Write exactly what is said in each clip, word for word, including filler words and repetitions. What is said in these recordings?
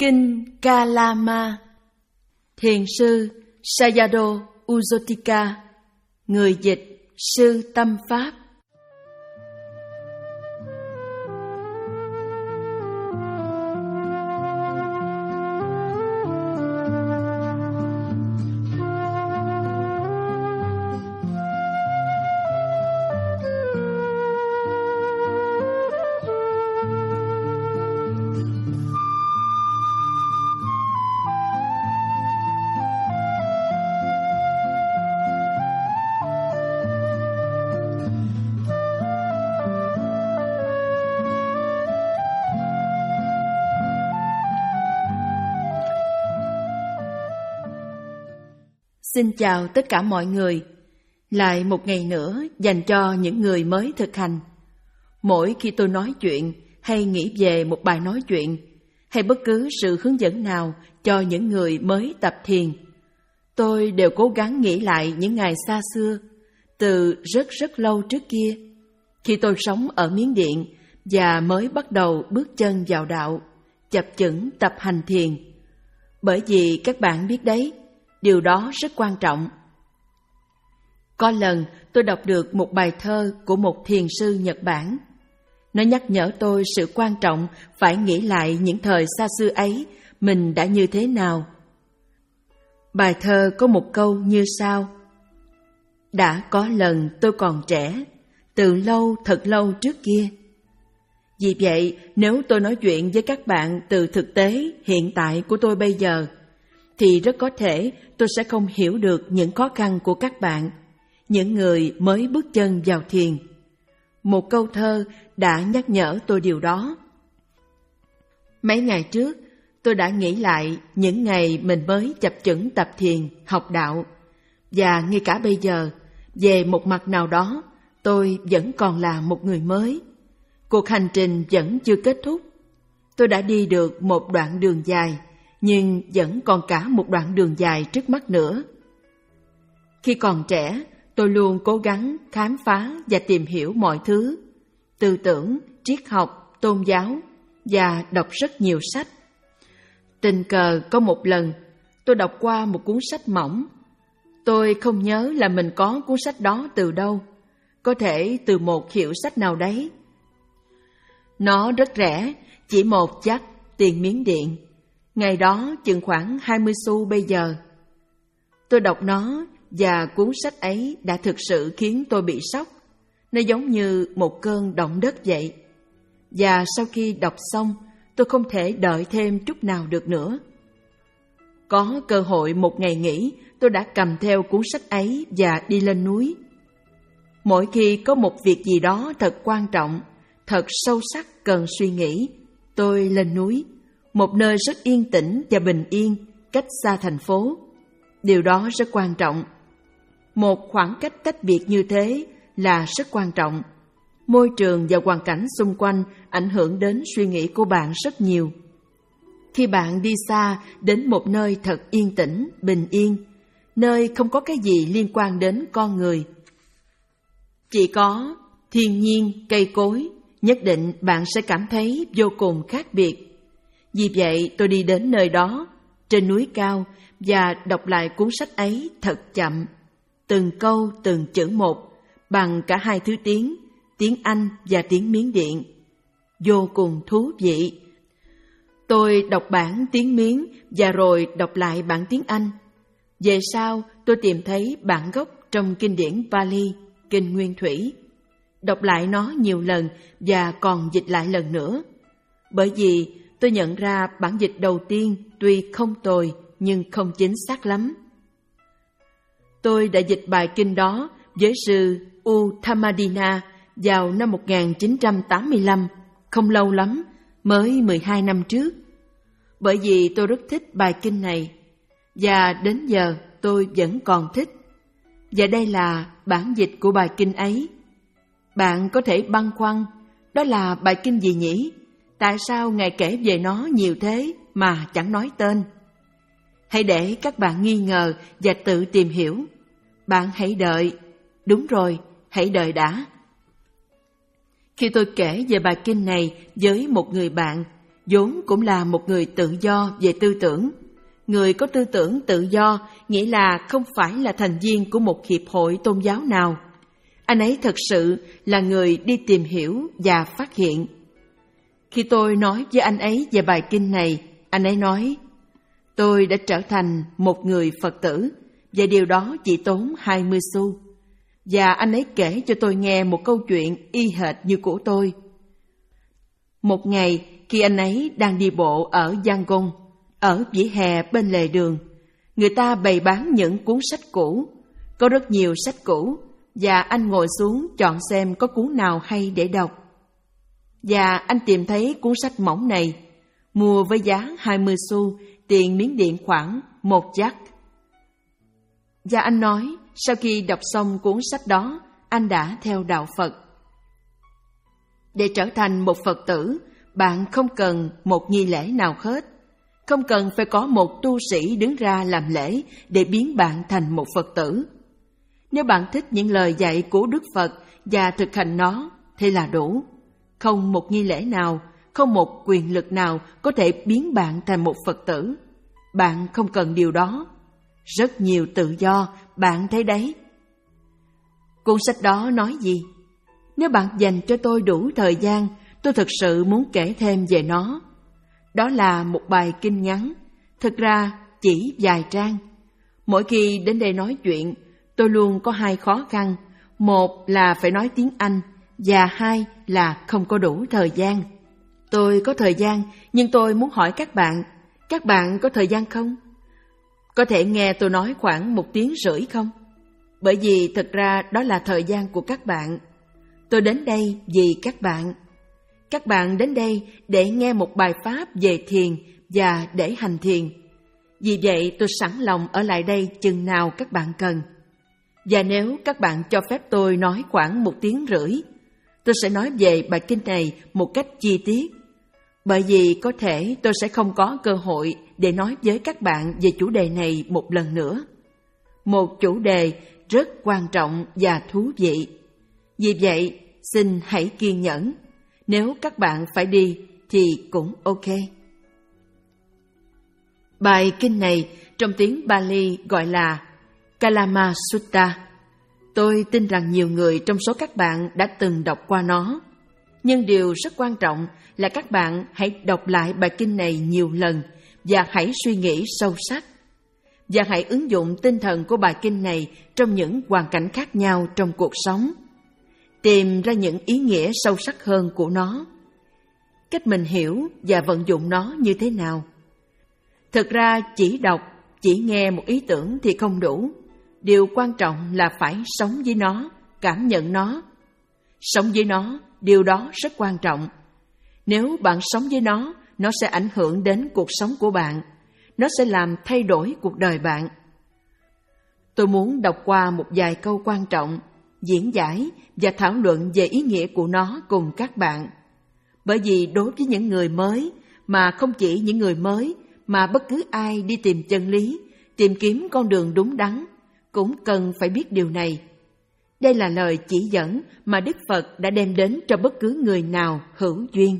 Kinh Kalama, Thiền sư Sayadaw Uzotika, người dịch Sư Tâm Pháp. Xin chào tất cả mọi người. Lại một ngày nữa dành cho những người mới thực hành. Mỗi khi tôi nói chuyện hay nghĩ về một bài nói chuyện hay bất cứ sự hướng dẫn nào cho những người mới tập thiền, tôi đều cố gắng nghĩ lại những ngày xa xưa, từ rất rất lâu trước kia, khi tôi sống ở Miến Điện và mới bắt đầu bước chân vào đạo, chập chững tập hành thiền. Bởi vì các bạn biết đấy, điều đó rất quan trọng. Có lần tôi đọc được một bài thơ của một thiền sư Nhật Bản. Nó nhắc nhở tôi sự quan trọng phải nghĩ lại những thời xa xưa ấy mình đã như thế nào. Bài thơ có một câu như sau: Đã có lần tôi còn trẻ, từ lâu thật lâu trước kia. Vì vậy, nếu tôi nói chuyện với các bạn từ thực tế hiện tại của tôi bây giờ, thì rất có thể tôi sẽ không hiểu được những khó khăn của các bạn, những người mới bước chân vào thiền. Một câu thơ đã nhắc nhở tôi điều đó. Mấy ngày trước, tôi đã nghĩ lại những ngày mình mới chập chững tập thiền, học đạo. Và ngay cả bây giờ, về một mặt nào đó, tôi vẫn còn là một người mới. Cuộc hành trình vẫn chưa kết thúc. Tôi đã đi được một đoạn đường dài, nhưng vẫn còn cả một đoạn đường dài trước mắt nữa. Khi còn trẻ, tôi luôn cố gắng khám phá và tìm hiểu mọi thứ, tư tưởng, triết học, tôn giáo, và đọc rất nhiều sách. Tình cờ có một lần, tôi đọc qua một cuốn sách mỏng. Tôi không nhớ là mình có cuốn sách đó từ đâu, có thể từ một hiệu sách nào đấy. Nó rất rẻ, chỉ một chắc tiền Miến Điện. Ngày đó chừng khoảng hai mươi xu bây giờ. Tôi đọc nó và cuốn sách ấy đã thực sự khiến tôi bị sốc. Nó giống như một cơn động đất vậy. Và sau khi đọc xong, tôi không thể đợi thêm chút nào được nữa. Có cơ hội một ngày nghỉ, tôi đã cầm theo cuốn sách ấy và đi lên núi. Mỗi khi có một việc gì đó thật quan trọng, thật sâu sắc cần suy nghĩ, tôi lên núi. Một nơi rất yên tĩnh và bình yên, cách xa thành phố. Điều đó rất quan trọng. Một khoảng cách tách biệt như thế là rất quan trọng. Môi trường và hoàn cảnh xung quanh ảnh hưởng đến suy nghĩ của bạn rất nhiều. Khi bạn đi xa đến một nơi thật yên tĩnh, bình yên, nơi không có cái gì liên quan đến con người, chỉ có thiên nhiên, cây cối, nhất định bạn sẽ cảm thấy vô cùng khác biệt. Vì vậy tôi đi đến nơi đó, trên núi cao, và đọc lại cuốn sách ấy thật chậm, từng câu từng chữ một, bằng cả hai thứ tiếng, tiếng Anh và tiếng Miến Điện. Vô cùng thú vị. Tôi đọc bản tiếng Miến và rồi đọc lại bản tiếng Anh. Về sau tôi tìm thấy bản gốc trong kinh điển Pali, kinh Nguyên Thủy. Đọc lại nó nhiều lần và còn dịch lại lần nữa. Bởi vì tôi nhận ra bản dịch đầu tiên tuy không tồi nhưng không chính xác lắm. Tôi đã dịch bài kinh đó với sư Uttamadina vào năm một nghìn chín trăm tám mươi lăm, không lâu lắm, mới mười hai năm trước. Bởi vì tôi rất thích bài kinh này, và đến giờ tôi vẫn còn thích. Và đây là bản dịch của bài kinh ấy. Bạn có thể băn khoăn, đó là bài kinh gì nhỉ? Tại sao Ngài kể về nó nhiều thế mà chẳng nói tên? Hãy để các bạn nghi ngờ và tự tìm hiểu. Bạn hãy đợi. Đúng rồi, hãy đợi đã. Khi tôi kể về bài kinh này với một người bạn, vốn cũng là một người tự do về tư tưởng. Người có tư tưởng tự do nghĩa là không phải là thành viên của một hiệp hội tôn giáo nào. Anh ấy thực sự là người đi tìm hiểu và phát hiện. Khi tôi nói với anh ấy về bài kinh này, anh ấy nói, tôi đã trở thành một người Phật tử, và điều đó chỉ tốn hai mươi xu. Và anh ấy kể cho tôi nghe một câu chuyện y hệt như của tôi. Một ngày, khi anh ấy đang đi bộ ở Yangon, ở vỉa hè bên lề đường, người ta bày bán những cuốn sách cũ. Có rất nhiều sách cũ, và anh ngồi xuống chọn xem có cuốn nào hay để đọc. Và anh tìm thấy cuốn sách mỏng này, mua với giá hai mươi xu, tiền Miến Điện khoảng một jack. Và anh nói, sau khi đọc xong cuốn sách đó, anh đã theo đạo Phật. Để trở thành một Phật tử, bạn không cần một nghi lễ nào hết. Không cần phải có một tu sĩ đứng ra làm lễ để biến bạn thành một Phật tử. Nếu bạn thích những lời dạy của Đức Phật và thực hành nó, thì là đủ. Không một nghi lễ nào, không một quyền lực nào có thể biến bạn thành một Phật tử. Bạn không cần điều đó. Rất nhiều tự do, bạn thấy đấy. Cuốn sách đó nói gì? Nếu bạn dành cho tôi đủ thời gian, tôi thực sự muốn kể thêm về nó. Đó là một bài kinh ngắn, thực ra chỉ vài trang. Mỗi khi đến đây nói chuyện, tôi luôn có hai khó khăn. Một là phải nói tiếng Anh, và hai là không có đủ thời gian. Tôi có thời gian, nhưng tôi muốn hỏi các bạn, các bạn có thời gian không? Có thể nghe tôi nói khoảng một tiếng rưỡi không? Bởi vì thật ra đó là thời gian của các bạn. Tôi đến đây vì các bạn. Các bạn đến đây để nghe một bài pháp về thiền và để hành thiền. Vì vậy tôi sẵn lòng ở lại đây chừng nào các bạn cần. Và nếu các bạn cho phép tôi nói khoảng một tiếng rưỡi, tôi sẽ nói về bài kinh này một cách chi tiết. Bởi vì có thể tôi sẽ không có cơ hội để nói với các bạn về chủ đề này một lần nữa. Một chủ đề rất quan trọng và thú vị. Vì vậy, xin hãy kiên nhẫn. Nếu các bạn phải đi thì cũng ok. Bài kinh này trong tiếng Pali gọi là Kalama Sutta. Tôi tin rằng nhiều người trong số các bạn đã từng đọc qua nó. Nhưng điều rất quan trọng là các bạn hãy đọc lại bài kinh này nhiều lần và hãy suy nghĩ sâu sắc. Và hãy ứng dụng tinh thần của bài kinh này trong những hoàn cảnh khác nhau trong cuộc sống. Tìm ra những ý nghĩa sâu sắc hơn của nó. Cách mình hiểu và vận dụng nó như thế nào. Thực ra chỉ đọc, chỉ nghe một ý tưởng thì không đủ. Điều quan trọng là phải sống với nó, cảm nhận nó. Sống với nó, điều đó rất quan trọng. Nếu bạn sống với nó, nó sẽ ảnh hưởng đến cuộc sống của bạn. Nó sẽ làm thay đổi cuộc đời bạn. Tôi muốn đọc qua một vài câu quan trọng, diễn giải và thảo luận về ý nghĩa của nó cùng các bạn. Bởi vì đối với những người mới, mà không chỉ những người mới, mà bất cứ ai đi tìm chân lý, tìm kiếm con đường đúng đắn, cũng cần phải biết điều này. Đây là lời chỉ dẫn mà Đức Phật đã đem đến cho bất cứ người nào hữu duyên.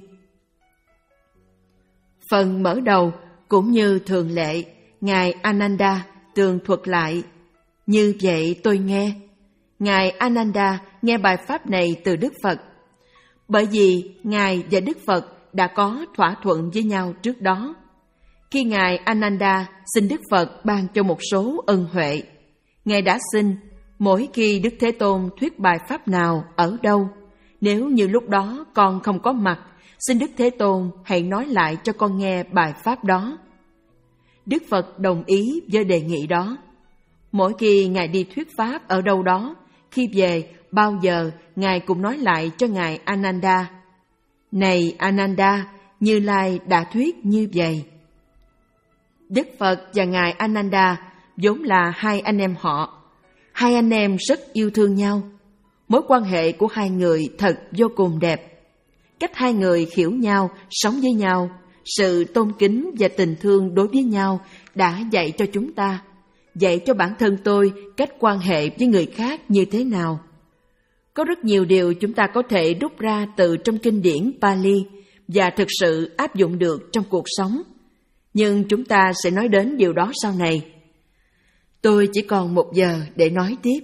Phần mở đầu cũng như thường lệ, Ngài Ananda tường thuật lại. Như vậy tôi nghe. Ngài Ananda nghe bài pháp này từ Đức Phật. Bởi vì Ngài và Đức Phật đã có thỏa thuận với nhau trước đó. Khi Ngài Ananda xin Đức Phật ban cho một số ân huệ, Ngài đã xin mỗi khi Đức Thế Tôn thuyết bài pháp nào ở đâu, nếu như lúc đó con không có mặt, xin Đức Thế Tôn hãy nói lại cho con nghe bài pháp đó. Đức Phật đồng ý với đề nghị đó. Mỗi khi Ngài đi thuyết pháp ở đâu đó, khi về bao giờ Ngài cũng nói lại cho Ngài Ananda: Này Ananda, Như Lai đã thuyết như vậy. Đức Phật và Ngài Ananda vốn là hai anh em họ. Hai anh em rất yêu thương nhau. Mối quan hệ của hai người thật vô cùng đẹp. Cách hai người hiểu nhau, sống với nhau, sự tôn kính và tình thương đối với nhau đã dạy cho chúng ta, dạy cho bản thân tôi cách quan hệ với người khác như thế nào. Có rất nhiều điều chúng ta có thể rút ra từ trong kinh điển Pali và thực sự áp dụng được trong cuộc sống. Nhưng chúng ta sẽ nói đến điều đó sau này. Tôi chỉ còn một giờ để nói tiếp.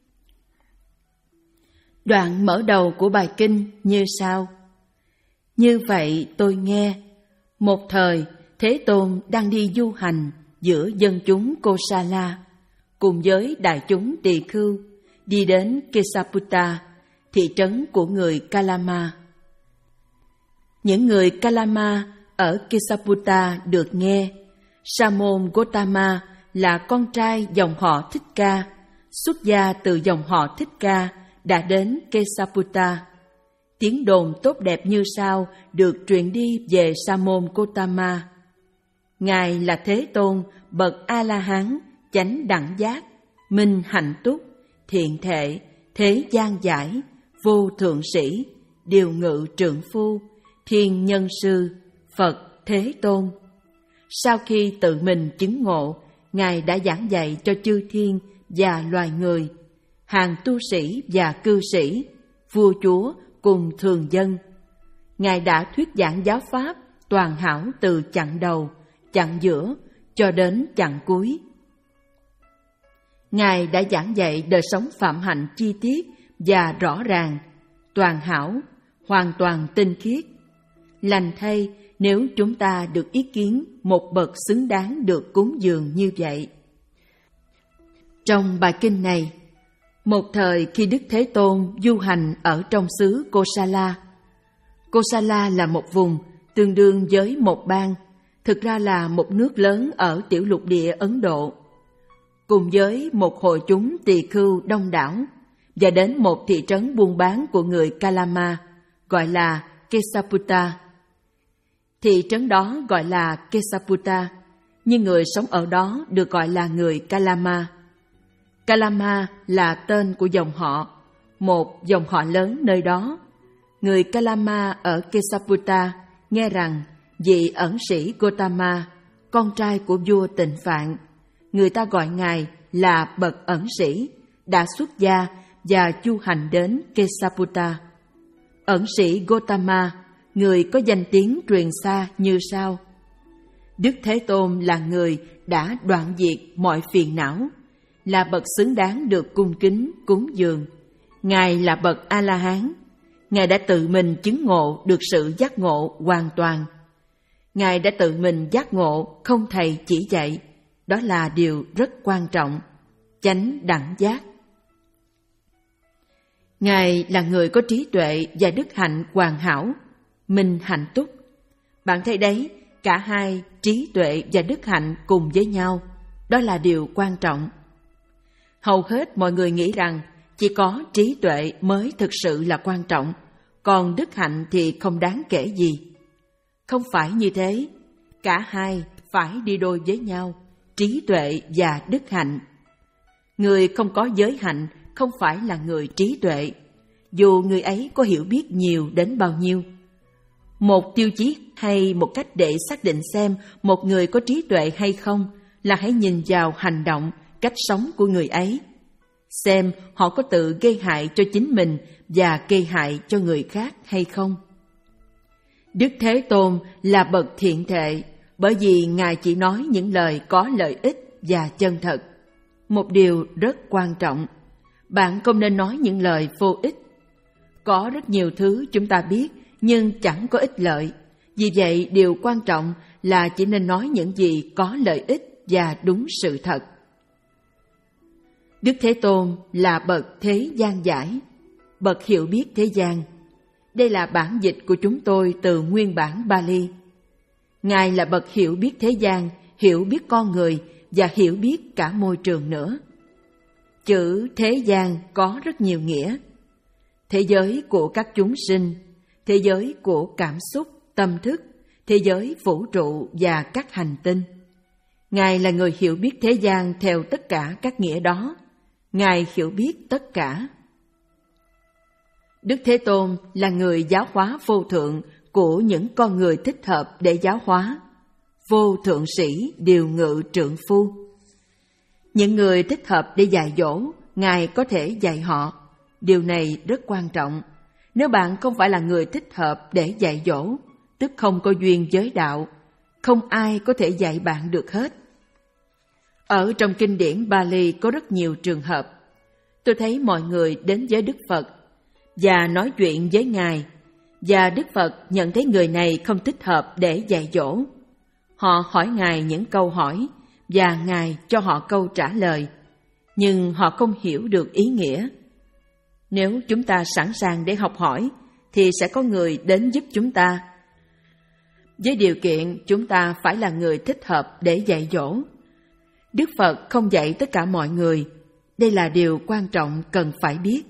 Đoạn mở đầu của bài kinh như sau. Như vậy tôi nghe, một thời Thế Tôn đang đi du hành giữa dân chúng Kosala, cùng với đại chúng tỳ khưu, đi đến Kesaputta, thị trấn của người Kalama. Những người Kalama ở Kesaputta được nghe, Sa môn Gotama là con trai dòng họ Thích Ca, xuất gia từ dòng họ Thích Ca, đã đến Kesaputta. Tiếng đồn tốt đẹp như sau được truyền đi về Sa môn Gotama. Ngài là Thế Tôn, bậc A-la-hán, chánh đẳng giác, minh hạnh túc, thiện thệ, thế gian giải, vô thượng sĩ, điều ngự trượng phu, thiên nhân sư, Phật Thế Tôn. Sau khi tự mình chứng ngộ, Ngài đã giảng dạy cho chư thiên và loài người, hàng tu sĩ và cư sĩ, vua chúa cùng thường dân. Ngài đã thuyết giảng giáo pháp toàn hảo từ chặng đầu, chặng giữa cho đến chặng cuối. Ngài đã giảng dạy đời sống phạm hạnh chi tiết và rõ ràng, toàn hảo, hoàn toàn tinh khiết. Lành thay nếu chúng ta được ý kiến một bậc xứng đáng được cúng dường như vậy. Trong bài kinh này, một thời khi Đức Thế Tôn du hành ở trong xứ Kosala. Kosala là một vùng tương đương với một bang, thực ra là một nước lớn ở tiểu lục địa Ấn Độ, cùng với một hội chúng tỳ khưu đông đảo, và đến một thị trấn buôn bán của người Kalama, gọi là Kesaputta. Thị trấn đó gọi là Kesaputta, nhưng người sống ở đó được gọi là người Kalama. Kalama là tên của dòng họ, một dòng họ lớn nơi đó. Người Kalama ở Kesaputta nghe rằng vị ẩn sĩ Gotama, con trai của vua Tịnh Phạn, người ta gọi ngài là bậc ẩn sĩ, đã xuất gia và du hành đến Kesaputta. Ẩn sĩ Gotama, người có danh tiếng truyền xa như sau. Đức Thế Tôn là người đã đoạn diệt mọi phiền não, là bậc xứng đáng được cung kính cúng dường. Ngài là bậc A-la-hán. Ngài đã tự mình chứng ngộ được sự giác ngộ hoàn toàn. Ngài đã tự mình giác ngộ không thầy chỉ dạy. Đó là điều rất quan trọng. Chánh đẳng giác. Ngài là người có trí tuệ và đức hạnh hoàn hảo, minh hạnh túc. Bạn thấy đấy, cả hai trí tuệ và đức hạnh cùng với nhau. Đó là điều quan trọng. Hầu hết mọi người nghĩ rằng chỉ có trí tuệ mới thực sự là quan trọng, còn đức hạnh thì không đáng kể gì. Không phải như thế, cả hai phải đi đôi với nhau, trí tuệ và đức hạnh. Người không có giới hạnh không phải là người trí tuệ, dù người ấy có hiểu biết nhiều đến bao nhiêu. Một tiêu chí hay một cách để xác định xem một người có trí tuệ hay không là hãy nhìn vào hành động, cách sống của người ấy, xem họ có tự gây hại cho chính mình và gây hại cho người khác hay không. Đức Thế Tôn là bậc thiện thệ, bởi vì Ngài chỉ nói những lời có lợi ích và chân thật. Một điều rất quan trọng, bạn không nên nói những lời vô ích. Có rất nhiều thứ chúng ta biết nhưng chẳng có ích lợi. Vì vậy, điều quan trọng là chỉ nên nói những gì có lợi ích và đúng sự thật. Đức Thế Tôn là bậc thế gian giải, bậc hiểu biết thế gian. Đây là bản dịch của chúng tôi từ nguyên bản Bali. Ngài là bậc hiểu biết thế gian, hiểu biết con người và hiểu biết cả môi trường nữa. Chữ thế gian có rất nhiều nghĩa. Thế giới của các chúng sinh, thế giới của cảm xúc, tâm thức, thế giới vũ trụ và các hành tinh. Ngài là người hiểu biết thế gian theo tất cả các nghĩa đó. Ngài hiểu biết tất cả. Đức Thế Tôn là người giáo hóa vô thượng của những con người thích hợp để giáo hóa. Vô thượng sĩ điều ngự trượng phu. Những người thích hợp để dạy dỗ, Ngài có thể dạy họ. Điều này rất quan trọng. Nếu bạn không phải là người thích hợp để dạy dỗ, tức không có duyên với đạo, không ai có thể dạy bạn được hết. Ở trong kinh điển Bali có rất nhiều trường hợp. Tôi thấy mọi người đến với Đức Phật và nói chuyện với Ngài, và Đức Phật nhận thấy người này không thích hợp để dạy dỗ. Họ hỏi Ngài những câu hỏi và Ngài cho họ câu trả lời, nhưng họ không hiểu được ý nghĩa. Nếu chúng ta sẵn sàng để học hỏi, thì sẽ có người đến giúp chúng ta, với điều kiện chúng ta phải là người thích hợp để dạy dỗ. Đức Phật không dạy tất cả mọi người, đây là điều quan trọng cần phải biết.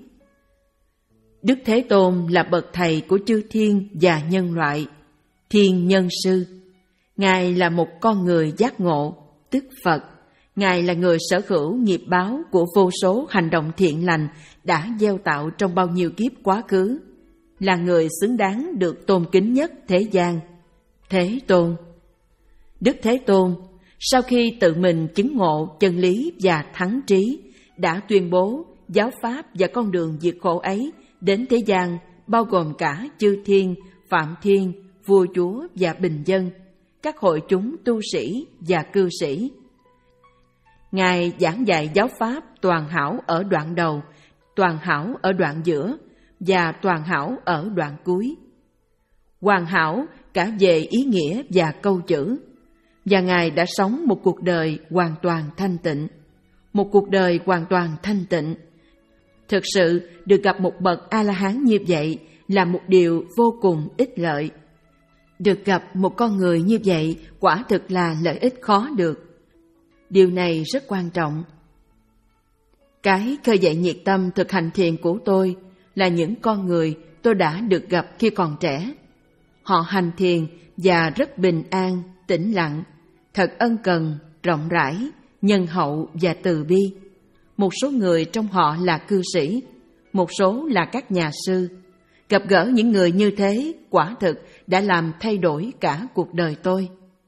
Đức Thế Tôn là bậc thầy của chư thiên và nhân loại, thiên nhân sư. Ngài là một con người giác ngộ, tức Phật. Ngài là người sở hữu nghiệp báo của vô số hành động thiện lành đã gieo tạo trong bao nhiêu kiếp quá khứ, là người xứng đáng được tôn kính nhất thế gian. Thế Tôn. Đức Thế Tôn, sau khi tự mình chứng ngộ chân lý và thắng trí, đã tuyên bố giáo pháp và con đường diệt khổ ấy đến thế gian, bao gồm cả chư thiên, phạm thiên, vua chúa và bình dân, các hội chúng tu sĩ và cư sĩ. Ngài giảng dạy giáo pháp toàn hảo ở đoạn đầu, toàn hảo ở đoạn giữa và toàn hảo ở đoạn cuối. Hoàn hảo cả về ý nghĩa và câu chữ. Và Ngài đã sống một cuộc đời hoàn toàn thanh tịnh. Một cuộc đời hoàn toàn thanh tịnh. Thực sự, được gặp một bậc A-la-hán như vậy là một điều vô cùng ích lợi. Được gặp một con người như vậy quả thực là lợi ích khó được. Điều này rất quan trọng. Cái khơi dậy nhiệt tâm thực hành thiền của tôi là những con người tôi đã được gặp khi còn trẻ. Họ hành thiền và rất bình an, tĩnh lặng, thật ân cần, rộng rãi, nhân hậu và từ bi. Một số người trong họ là cư sĩ, một số là các nhà sư. Gặp gỡ những người như thế quả thực đã làm thay đổi cả cuộc đời tôi.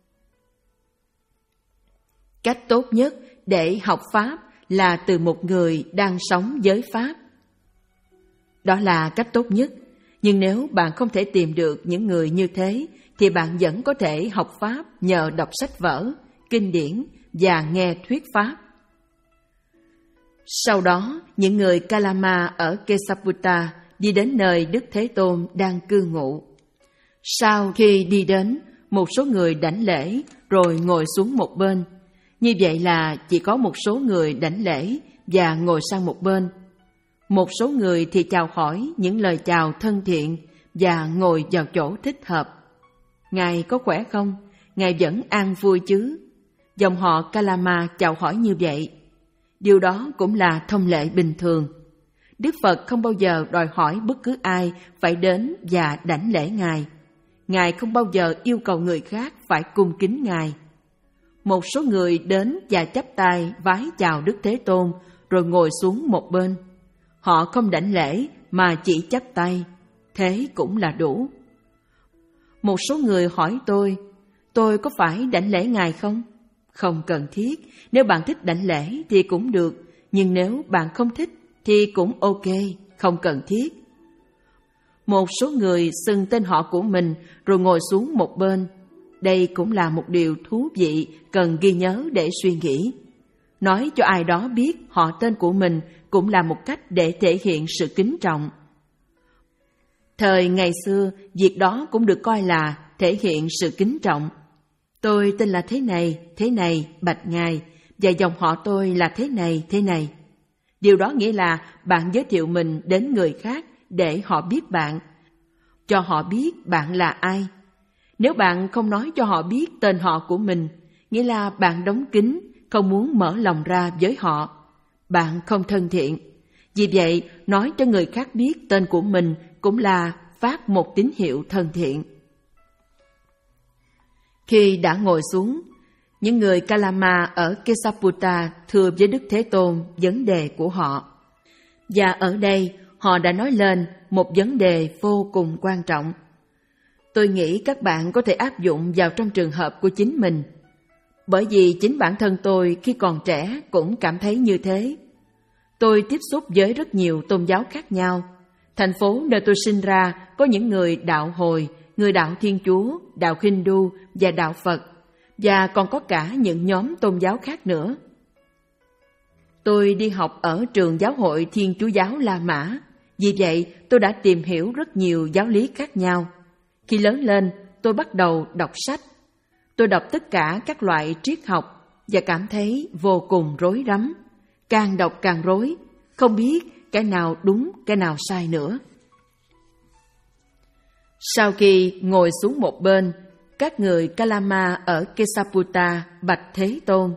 Cách tốt nhất để học Pháp là từ một người đang sống với Pháp. Đó là cách tốt nhất, nhưng nếu bạn không thể tìm được những người như thế, thì bạn vẫn có thể học Pháp nhờ đọc sách vở, kinh điển và nghe thuyết Pháp. Sau đó, những người Kalama ở Kesaputta đi đến nơi Đức Thế Tôn đang cư ngụ. Sau khi đi đến, một số người đảnh lễ rồi ngồi xuống một bên. Như vậy là chỉ có một số người đảnh lễ và ngồi sang một bên. Một số người thì chào hỏi những lời chào thân thiện và ngồi vào chỗ thích hợp. Ngài có khỏe không? Ngài vẫn an vui chứ? Dòng họ Kalama chào hỏi như vậy. Điều đó cũng là thông lệ bình thường. Đức Phật không bao giờ đòi hỏi bất cứ ai phải đến và đảnh lễ Ngài. Ngài không bao giờ yêu cầu người khác phải cung kính Ngài. Một số người đến và chắp tay vái chào Đức Thế Tôn rồi ngồi xuống một bên. Họ không đảnh lễ mà chỉ chắp tay, thế cũng là đủ. Một số người hỏi tôi, tôi có phải đảnh lễ Ngài không? Không cần thiết, nếu bạn thích đảnh lễ thì cũng được, nhưng nếu bạn không thích thì cũng ok, không cần thiết. Một số người xưng tên họ của mình rồi ngồi xuống một bên. Đây cũng là một điều thú vị cần ghi nhớ để suy nghĩ. Nói cho ai đó biết họ tên của mình cũng là một cách để thể hiện sự kính trọng. Thời ngày xưa, việc đó cũng được coi là thể hiện sự kính trọng. Tôi tên là thế này, thế này, bạch Ngài, và dòng họ tôi là thế này, thế này. Điều đó nghĩa là bạn giới thiệu mình đến người khác để họ biết bạn, cho họ biết bạn là ai. Nếu bạn không nói cho họ biết tên họ của mình, nghĩa là bạn đóng kín, không muốn mở lòng ra với họ. Bạn không thân thiện. Vì vậy, nói cho người khác biết tên của mình cũng là phát một tín hiệu thân thiện. Khi đã ngồi xuống, những người Kalama ở Kesaputta thưa với Đức Thế Tôn vấn đề của họ. Và ở đây, họ đã nói lên một vấn đề vô cùng quan trọng. Tôi nghĩ các bạn có thể áp dụng vào trong trường hợp của chính mình. Bởi vì chính bản thân tôi khi còn trẻ cũng cảm thấy như thế. Tôi tiếp xúc với rất nhiều tôn giáo khác nhau. Thành phố nơi tôi sinh ra có những người đạo Hồi, người đạo Thiên Chúa, đạo Hindu và đạo Phật, và còn có cả những nhóm tôn giáo khác nữa. Tôi đi học ở trường giáo hội Thiên Chúa giáo La Mã, vì vậy tôi đã tìm hiểu rất nhiều giáo lý khác nhau. Khi lớn lên, tôi bắt đầu đọc sách. Tôi đọc tất cả các loại triết học và cảm thấy vô cùng rối rắm. Càng đọc càng rối, không biết cái nào đúng, cái nào sai nữa. Sau khi ngồi xuống một bên, các người Kalama ở Kesaputta bạch Thế Tôn.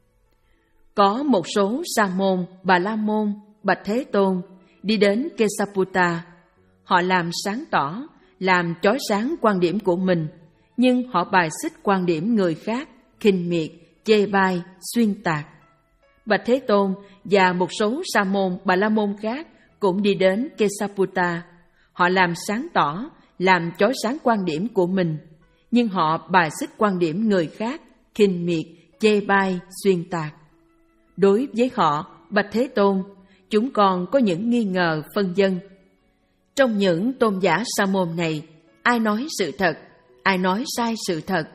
Có một số Sa môn, Bà La môn bạch Thế Tôn đi đến Kesaputta. Họ làm sáng tỏ, làm chói sáng quan điểm của mình, nhưng họ bài xích quan điểm người khác, khinh miệt, chê bai, xuyên tạc. Bạch Thế Tôn và một số Sa môn, Bà La môn khác cũng đi đến Kesaputta. Họ làm sáng tỏ, làm chói sáng quan điểm của mình, nhưng họ bài xích quan điểm người khác, khinh miệt, chê bai, xuyên tạc. Đối với họ, bạch Thế Tôn, chúng còn có những nghi ngờ phân vân. Trong những tôn giả Sa môn này, ai nói sự thật, ai nói sai sự thật?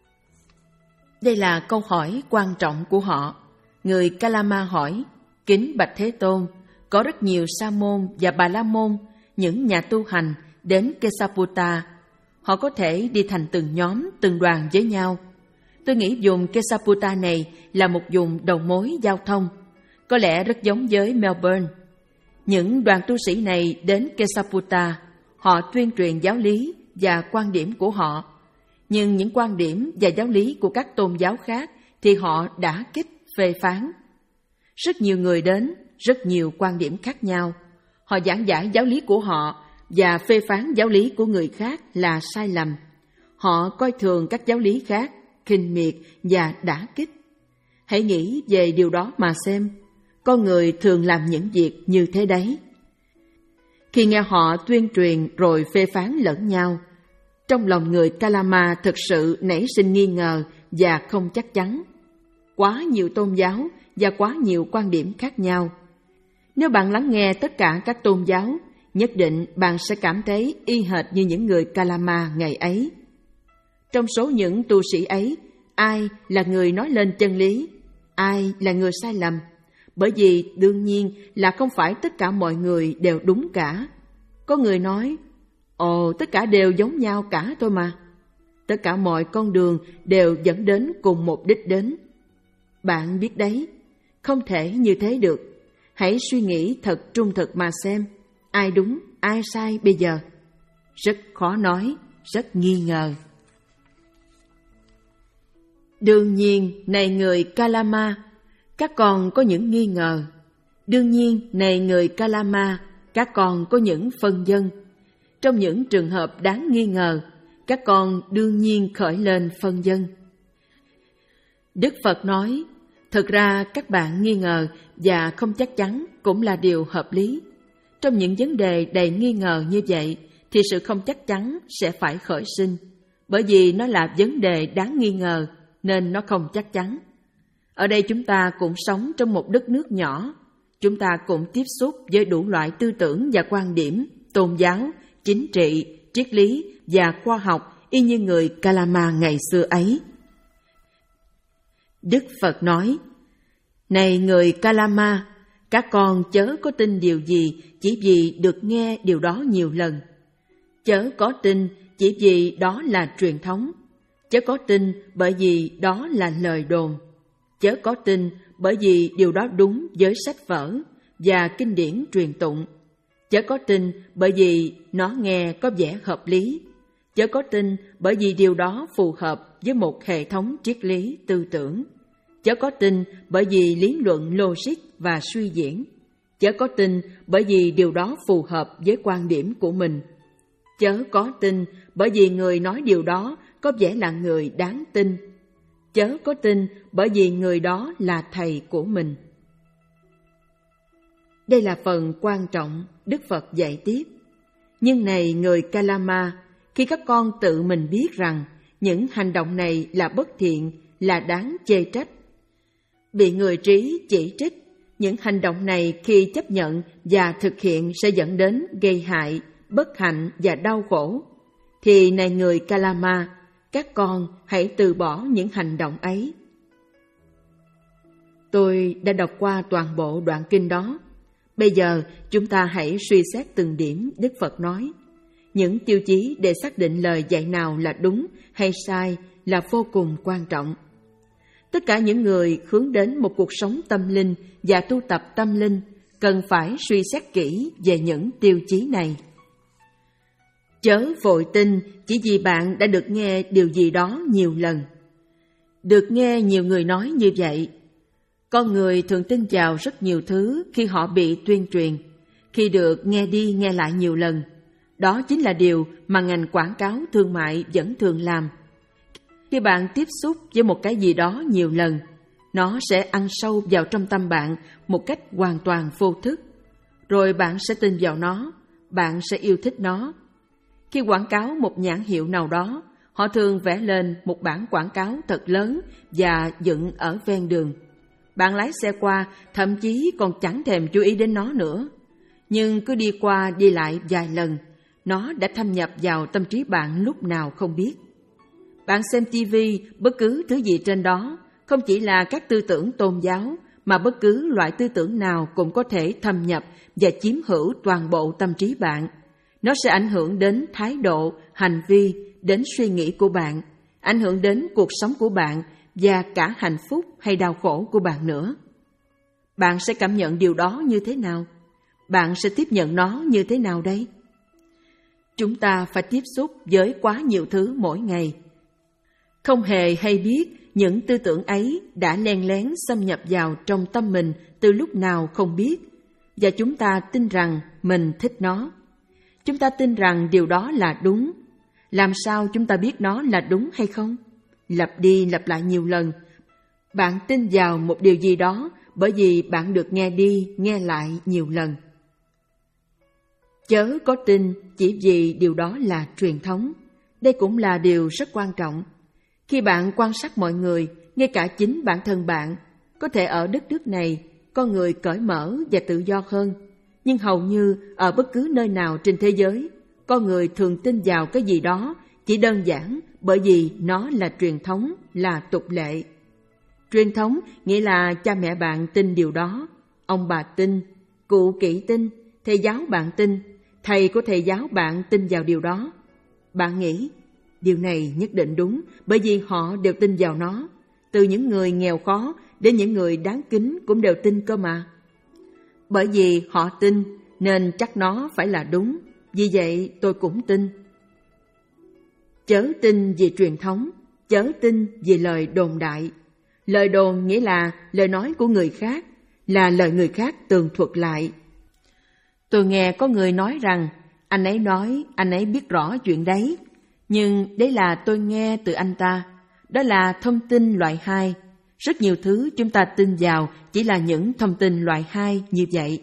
Đây là câu hỏi quan trọng của họ. Người Kalama hỏi, kính bạch Thế Tôn, có rất nhiều Sa môn và Bà La môn, những nhà tu hành đến Kesaputta. Họ có thể đi thành từng nhóm, từng đoàn với nhau. Tôi nghĩ vùng Kesaputta này là một vùng đầu mối giao thông, có lẽ rất giống với Melbourne. Những đoàn tu sĩ này đến Kesaputta, họ tuyên truyền giáo lý và quan điểm của họ. Nhưng những quan điểm và giáo lý của các tôn giáo khác thì họ đã kích, phê phán. Rất nhiều người đến, rất nhiều quan điểm khác nhau. Họ giảng giải giáo lý của họ và phê phán giáo lý của người khác là sai lầm. Họ coi thường các giáo lý khác, khinh miệt và đả kích. Hãy nghĩ về điều đó mà xem. Con người thường làm những việc như thế đấy. Khi nghe họ tuyên truyền rồi phê phán lẫn nhau, trong lòng người Kalama thực sự nảy sinh nghi ngờ và không chắc chắn. Quá nhiều tôn giáo và quá nhiều quan điểm khác nhau. Nếu bạn lắng nghe tất cả các tôn giáo, nhất định bạn sẽ cảm thấy y hệt như những người Kalama ngày ấy. Trong số những tu sĩ ấy, ai là người nói lên chân lý, ai là người sai lầm? Bởi vì đương nhiên là không phải tất cả mọi người đều đúng cả. Có người nói, ồ, tất cả đều giống nhau cả thôi mà. Tất cả mọi con đường đều dẫn đến cùng một đích đến. Bạn biết đấy, không thể như thế được. Hãy suy nghĩ thật trung thực mà xem, ai đúng, ai sai bây giờ? Rất khó nói, rất nghi ngờ. Đương nhiên, này người Kalama, các con có những nghi ngờ. Đương nhiên, này người Kalama, các con có những phân vân. Trong những trường hợp đáng nghi ngờ, các con đương nhiên khởi lên phân vân. Đức Phật nói, thực ra các bạn nghi ngờ và không chắc chắn cũng là điều hợp lý. Trong những vấn đề đầy nghi ngờ như vậy, thì sự không chắc chắn sẽ phải khởi sinh, bởi vì nó là vấn đề đáng nghi ngờ, nên nó không chắc chắn. Ở đây chúng ta cũng sống trong một đất nước nhỏ, chúng ta cũng tiếp xúc với đủ loại tư tưởng và quan điểm, tôn giáo, chính trị, triết lý và khoa học y như người Kalama ngày xưa ấy. Đức Phật nói, này người Kalama, các con chớ có tin điều gì chỉ vì được nghe điều đó nhiều lần. Chớ có tin chỉ vì đó là truyền thống. Chớ có tin bởi vì đó là lời đồn. Chớ có tin bởi vì điều đó đúng với sách vở và kinh điển truyền tụng. Chớ có tin bởi vì nó nghe có vẻ hợp lý. Chớ có tin bởi vì điều đó phù hợp với một hệ thống triết lý tư tưởng. Chớ có tin bởi vì lý luận logic và suy diễn. Chớ có tin bởi vì điều đó phù hợp với quan điểm của mình. Chớ có tin bởi vì người nói điều đó có vẻ là người đáng tin. Chớ có tin bởi vì người đó là thầy của mình. Đây là phần quan trọng Đức Phật dạy tiếp. Nhưng này người Kalama, khi các con tự mình biết rằng những hành động này là bất thiện, là đáng chê trách, bị người trí chỉ trích, những hành động này khi chấp nhận và thực hiện sẽ dẫn đến gây hại, bất hạnh và đau khổ, thì này người Kalama, các con hãy từ bỏ những hành động ấy. Tôi đã đọc qua toàn bộ đoạn kinh đó. Bây giờ chúng ta hãy suy xét từng điểm Đức Phật nói. Những tiêu chí để xác định lời dạy nào là đúng hay sai là vô cùng quan trọng. Tất cả những người hướng đến một cuộc sống tâm linh và tu tập tâm linh cần phải suy xét kỹ về những tiêu chí này. Chớ vội tin chỉ vì bạn đã được nghe điều gì đó nhiều lần. Được nghe nhiều người nói như vậy. Con người thường tin vào rất nhiều thứ khi họ bị tuyên truyền, khi được nghe đi nghe lại nhiều lần. Đó chính là điều mà ngành quảng cáo thương mại vẫn thường làm. Khi bạn tiếp xúc với một cái gì đó nhiều lần, nó sẽ ăn sâu vào trong tâm bạn một cách hoàn toàn vô thức. Rồi bạn sẽ tin vào nó, bạn sẽ yêu thích nó. Khi quảng cáo một nhãn hiệu nào đó, họ thường vẽ lên một bảng quảng cáo thật lớn và dựng ở ven đường. Bạn lái xe qua, thậm chí còn chẳng thèm chú ý đến nó nữa. Nhưng cứ đi qua đi lại vài lần, nó đã thâm nhập vào tâm trí bạn lúc nào không biết. Bạn xem ti vi, bất cứ thứ gì trên đó, không chỉ là các tư tưởng tôn giáo, mà bất cứ loại tư tưởng nào cũng có thể thâm nhập và chiếm hữu toàn bộ tâm trí bạn. Nó sẽ ảnh hưởng đến thái độ, hành vi, đến suy nghĩ của bạn, ảnh hưởng đến cuộc sống của bạn và cả hạnh phúc hay đau khổ của bạn nữa. Bạn sẽ cảm nhận điều đó như thế nào? Bạn sẽ tiếp nhận nó như thế nào đây? Chúng ta phải tiếp xúc với quá nhiều thứ mỗi ngày. Không hề hay biết những tư tưởng ấy đã len lén xâm nhập vào trong tâm mình từ lúc nào không biết, và chúng ta tin rằng mình thích nó. Chúng ta tin rằng điều đó là đúng. Làm sao chúng ta biết nó là đúng hay không? Lặp đi lặp lại nhiều lần. Bạn tin vào một điều gì đó bởi vì bạn được nghe đi, nghe lại nhiều lần. Chớ có tin chỉ vì điều đó là truyền thống. Đây cũng là điều rất quan trọng. Khi bạn quan sát mọi người, ngay cả chính bản thân bạn, có thể ở đất nước này, con người cởi mở và tự do hơn. Nhưng hầu như ở bất cứ nơi nào trên thế giới, con người thường tin vào cái gì đó chỉ đơn giản bởi vì nó là truyền thống, là tục lệ. Truyền thống nghĩa là cha mẹ bạn tin điều đó, ông bà tin, cụ kỹ tin, thầy giáo bạn tin, thầy của thầy giáo bạn tin vào điều đó. Bạn nghĩ, điều này nhất định đúng bởi vì họ đều tin vào nó. Từ những người nghèo khó đến những người đáng kính cũng đều tin cơ mà. Bởi vì họ tin nên chắc nó phải là đúng, vì vậy tôi cũng tin. Chớ tin vì truyền thống, chớ tin vì lời đồn đại. Lời đồn nghĩa là lời nói của người khác, là lời người khác tường thuật lại. Tôi nghe có người nói rằng, anh ấy nói, anh ấy biết rõ chuyện đấy. Nhưng đấy là tôi nghe từ anh ta. Đó là thông tin loại hai. Rất nhiều thứ chúng ta tin vào chỉ là những thông tin loại hai như vậy.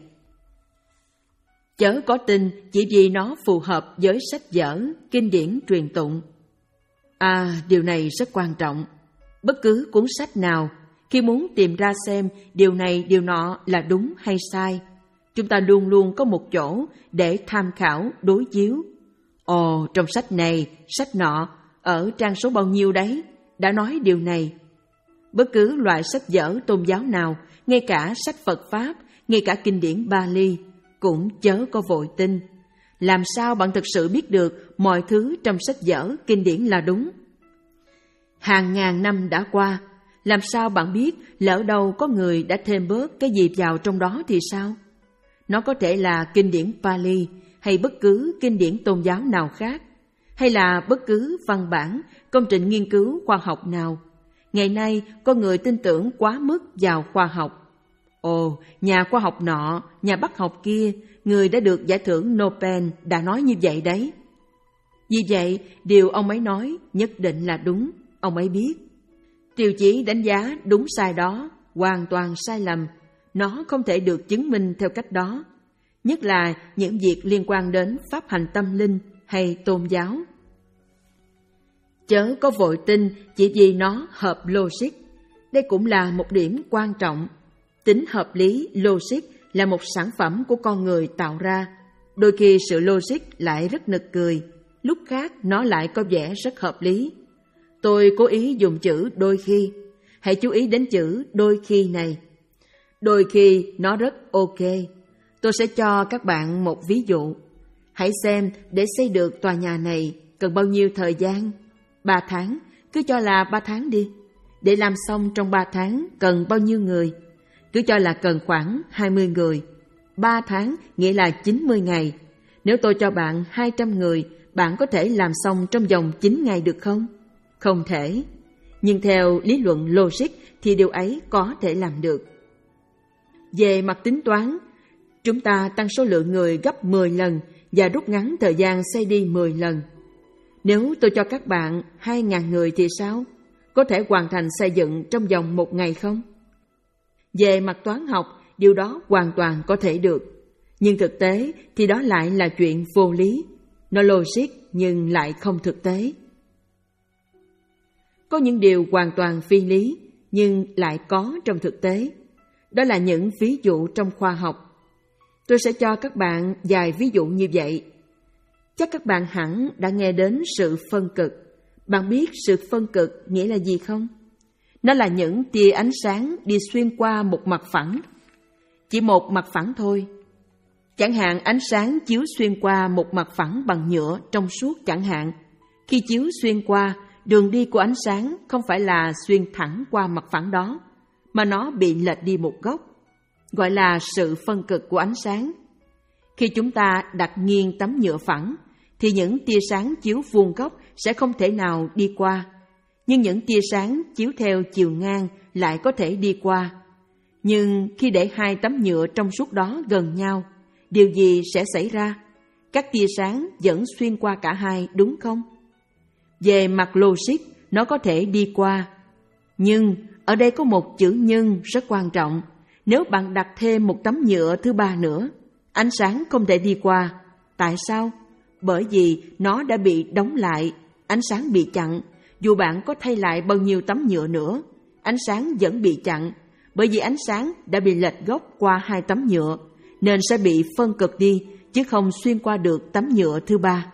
Chớ có tin chỉ vì nó phù hợp với sách vở, kinh điển truyền tụng. À, điều này rất quan trọng. Bất cứ cuốn sách nào, khi muốn tìm ra xem điều này điều nọ là đúng hay sai, chúng ta luôn luôn có một chỗ để tham khảo, đối chiếu. Ồ, trong sách này, sách nọ, ở trang số bao nhiêu đấy, đã nói điều này. Bất cứ loại sách vở tôn giáo nào, ngay cả sách Phật Pháp, ngay cả kinh điển Bali, cũng chớ có vội tin. Làm sao bạn thực sự biết được mọi thứ trong sách vở, kinh điển là đúng? Hàng ngàn năm đã qua, làm sao bạn biết lỡ đâu có người đã thêm bớt cái gì vào trong đó thì sao? Nó có thể là kinh điển Pali hay bất cứ kinh điển tôn giáo nào khác, hay là bất cứ văn bản, công trình nghiên cứu khoa học nào. Ngày nay, có người tin tưởng quá mức vào khoa học. Ồ, nhà khoa học nọ, nhà bác học kia, người đã được giải thưởng Nobel đã nói như vậy đấy. Vì vậy, điều ông ấy nói nhất định là đúng, ông ấy biết. Tiêu chí đánh giá đúng sai đó hoàn toàn sai lầm, nó không thể được chứng minh theo cách đó, nhất là những việc liên quan đến pháp hành tâm linh hay tôn giáo. Chớ có vội tin chỉ vì nó hợp logic. Đây cũng là một điểm quan trọng. Tính hợp lý, logic là một sản phẩm của con người tạo ra. Đôi khi sự logic lại rất nực cười. lúc khác nó lại có vẻ rất hợp lý. Tôi cố ý dùng chữ đôi khi. Hãy chú ý đến chữ đôi khi này. Đôi khi nó rất ok. Tôi sẽ cho các bạn một ví dụ. Hãy xem để xây được tòa nhà này cần bao nhiêu thời gian? Ba tháng, cứ cho là ba tháng đi. Để làm xong trong ba tháng cần bao nhiêu người? Cứ cho là cần khoảng hai mươi người. Ba tháng nghĩa là chín mươi ngày. Nếu tôi cho bạn hai trăm người, bạn có thể làm xong trong vòng chín ngày được không? Không thể. Nhưng theo lý luận logic thì điều ấy có thể làm được. Về mặt tính toán, chúng ta tăng số lượng người gấp mười lần và rút ngắn thời gian xây đi mười lần. Nếu tôi cho các bạn hai nghìn người thì sao? Có thể hoàn thành xây dựng trong vòng một ngày không? Về mặt toán học, điều đó hoàn toàn có thể được. Nhưng thực tế thì đó lại là chuyện vô lý. Nó logic nhưng lại không thực tế. Có những điều hoàn toàn phi lý nhưng lại có trong thực tế. Đó là những ví dụ trong khoa học. Tôi sẽ cho các bạn vài ví dụ như vậy. Chắc các bạn hẳn đã nghe đến sự phân cực. Bạn biết sự phân cực nghĩa là gì không? Nó là những tia ánh sáng đi xuyên qua một mặt phẳng. Chỉ một mặt phẳng thôi. Chẳng hạn ánh sáng chiếu xuyên qua một mặt phẳng bằng nhựa trong suốt chẳng hạn. Khi chiếu xuyên qua, đường đi của ánh sáng không phải là xuyên thẳng qua mặt phẳng đó, mà nó bị lệch đi một góc, gọi là sự phân cực của ánh sáng. Khi chúng ta đặt nghiêng tấm nhựa phẳng, thì những tia sáng chiếu vuông góc sẽ không thể nào đi qua, nhưng những tia sáng chiếu theo chiều ngang lại có thể đi qua. Nhưng khi để hai tấm nhựa trong suốt đó gần nhau, điều gì sẽ xảy ra? Các tia sáng vẫn xuyên qua cả hai, đúng không? Về mặt logic, nó có thể đi qua. Nhưng ở đây có một chữ nhưng rất quan trọng. Nếu bạn đặt thêm một tấm nhựa thứ ba nữa, ánh sáng không thể đi qua. Tại sao? Bởi vì nó đã bị đóng lại, ánh sáng bị chặn. Dù bạn có thay lại bao nhiêu tấm nhựa nữa, ánh sáng vẫn bị chặn, bởi vì ánh sáng đã bị lệch góc qua hai tấm nhựa, nên sẽ bị phân cực đi, chứ không xuyên qua được tấm nhựa thứ ba.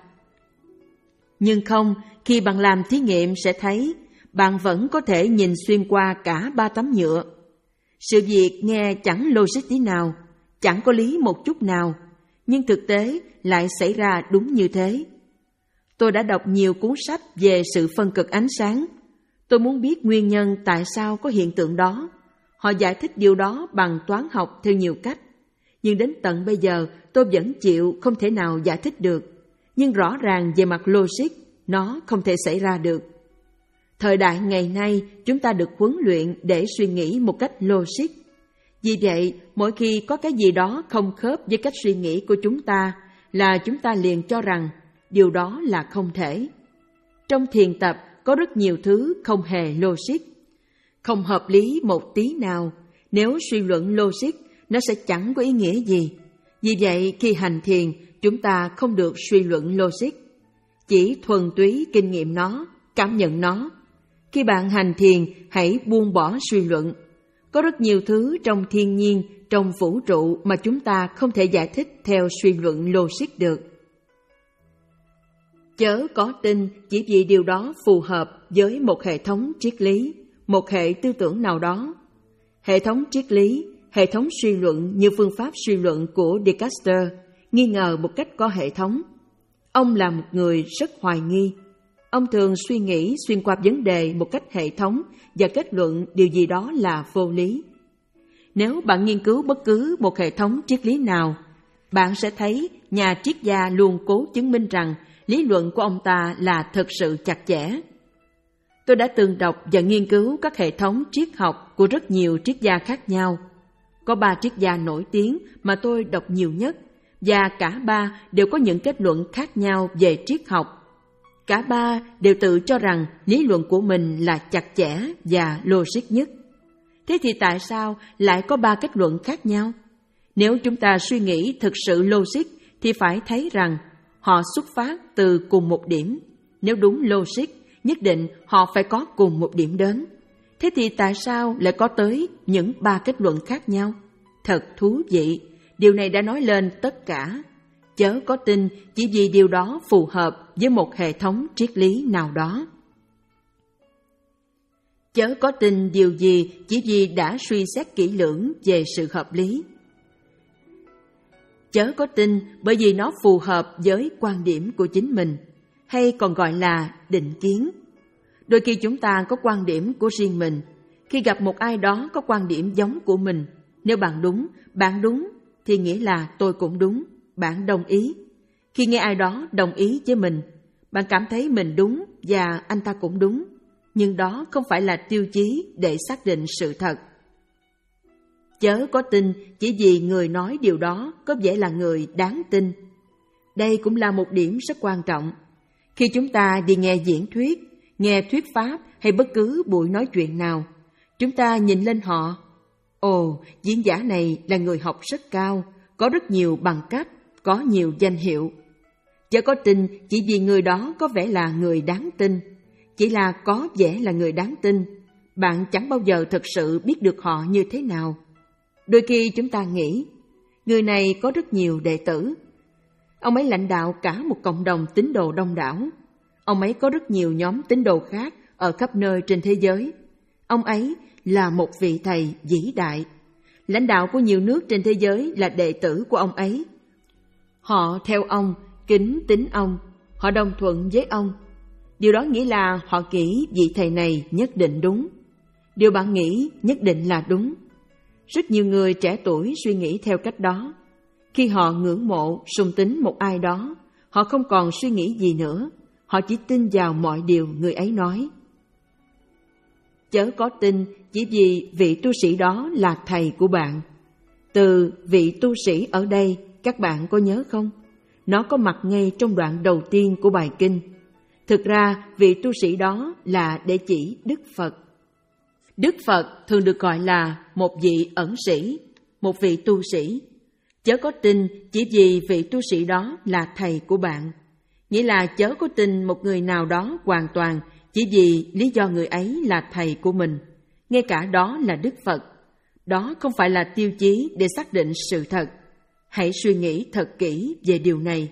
Nhưng không, khi bạn làm thí nghiệm sẽ thấy, bạn vẫn có thể nhìn xuyên qua cả ba tấm nhựa. Sự việc nghe chẳng logic tí nào, chẳng có lý một chút nào, nhưng thực tế lại xảy ra đúng như thế. Tôi đã đọc nhiều cuốn sách về sự phân cực ánh sáng. Tôi muốn biết nguyên nhân tại sao có hiện tượng đó. Họ giải thích điều đó bằng toán học theo nhiều cách. Nhưng đến tận bây giờ tôi vẫn chịu không thể nào giải thích được. Nhưng rõ ràng về mặt logic, nó không thể xảy ra được. Thời đại ngày nay, chúng ta được huấn luyện để suy nghĩ một cách logic. Vì vậy, mỗi khi có cái gì đó không khớp với cách suy nghĩ của chúng ta, là chúng ta liền cho rằng điều đó là không thể. Trong thiền tập có rất nhiều thứ không hề logic, không hợp lý một tí nào. Nếu suy luận logic, nó sẽ chẳng có ý nghĩa gì. Vì vậy, khi hành thiền, chúng ta không được suy luận logic, chỉ thuần túy kinh nghiệm nó, cảm nhận nó. Khi bạn hành thiền, hãy buông bỏ suy luận. Có rất nhiều thứ trong thiên nhiên, trong vũ trụ mà chúng ta không thể giải thích theo suy luận logic được. Chớ có tin chỉ vì điều đó phù hợp với một hệ thống triết lý, một hệ tư tưởng nào đó. Hệ thống triết lý, hệ thống suy luận như phương pháp suy luận của Descartes, nghi ngờ một cách có hệ thống. Ông là một người rất hoài nghi. Ông thường suy nghĩ xuyên qua vấn đề một cách hệ thống và kết luận điều gì đó là vô lý. Nếu bạn nghiên cứu bất cứ một hệ thống triết lý nào, bạn sẽ thấy nhà triết gia luôn cố chứng minh rằng lý luận của ông ta là thực sự chặt chẽ. Tôi đã từng đọc và nghiên cứu các hệ thống triết học của rất nhiều triết gia khác nhau. Có ba triết gia nổi tiếng mà tôi đọc nhiều nhất, và cả ba đều có những kết luận khác nhau về triết học. Cả ba đều tự cho rằng lý luận của mình là chặt chẽ và logic nhất. Thế thì tại sao lại có ba kết luận khác nhau? Nếu chúng ta suy nghĩ thực sự logic thì phải thấy rằng họ xuất phát từ cùng một điểm. Nếu đúng logic, nhất định họ phải có cùng một điểm đến. Thế thì tại sao lại có tới những ba kết luận khác nhau? Thật thú vị, điều này đã nói lên tất cả. chớ có tin chỉ vì điều đó phù hợp với một hệ thống triết lý nào đó. Chớ có tin điều gì chỉ vì đã suy xét kỹ lưỡng về sự hợp lý. Chớ có tin bởi vì nó phù hợp với quan điểm của chính mình, hay còn gọi là định kiến. Đôi khi chúng ta có quan điểm của riêng mình. Khi gặp một ai đó có quan điểm giống của mình, nếu bạn đúng, bạn đúng, thì nghĩa là tôi cũng đúng, bạn đồng ý. Khi nghe ai đó đồng ý với mình, bạn cảm thấy mình đúng và anh ta cũng đúng, nhưng đó không phải là tiêu chí để xác định sự thật. Chớ có tin chỉ vì người nói điều đó có vẻ là người đáng tin. Đây cũng là một điểm rất quan trọng. Khi chúng ta đi nghe diễn thuyết, nghe thuyết pháp hay bất cứ buổi nói chuyện nào, chúng ta nhìn lên họ. Ồ, diễn giả này là người học rất cao, có rất nhiều bằng cấp, có nhiều danh hiệu. Chớ có tin chỉ vì người đó có vẻ là người đáng tin. Chỉ là có vẻ là người đáng tin, bạn chẳng bao giờ thực sự biết được họ như thế nào. Đôi khi chúng ta nghĩ, người này có rất nhiều đệ tử. Ông ấy lãnh đạo cả một cộng đồng tín đồ đông đảo. Ông ấy có rất nhiều nhóm tín đồ khác ở khắp nơi trên thế giới. Ông ấy là một vị thầy vĩ đại. Lãnh đạo của nhiều nước trên thế giới là đệ tử của ông ấy. Họ theo ông, kính tính ông, họ đồng thuận với ông. Điều đó nghĩa là họ nghĩ vị thầy này nhất định đúng. Điều bạn nghĩ nhất định là đúng. Rất nhiều người trẻ tuổi suy nghĩ theo cách đó. Khi họ ngưỡng mộ, sùng tín một ai đó, họ không còn suy nghĩ gì nữa. Họ chỉ tin vào mọi điều người ấy nói. Chớ có tin chỉ vì vị tu sĩ đó là thầy của bạn. Từ vị tu sĩ ở đây, các bạn có nhớ không? Nó có mặt ngay trong đoạn đầu tiên của bài kinh. Thực ra, vị tu sĩ đó là để chỉ Đức Phật. Đức Phật thường được gọi là một vị ẩn sĩ, một vị tu sĩ. Chớ có tin chỉ vì vị tu sĩ đó là thầy của bạn. Nghĩa là chớ có tin một người nào đó hoàn toàn chỉ vì lý do người ấy là thầy của mình. Ngay cả đó là Đức Phật. Đó không phải là tiêu chí để xác định sự thật. Hãy suy nghĩ thật kỹ về điều này.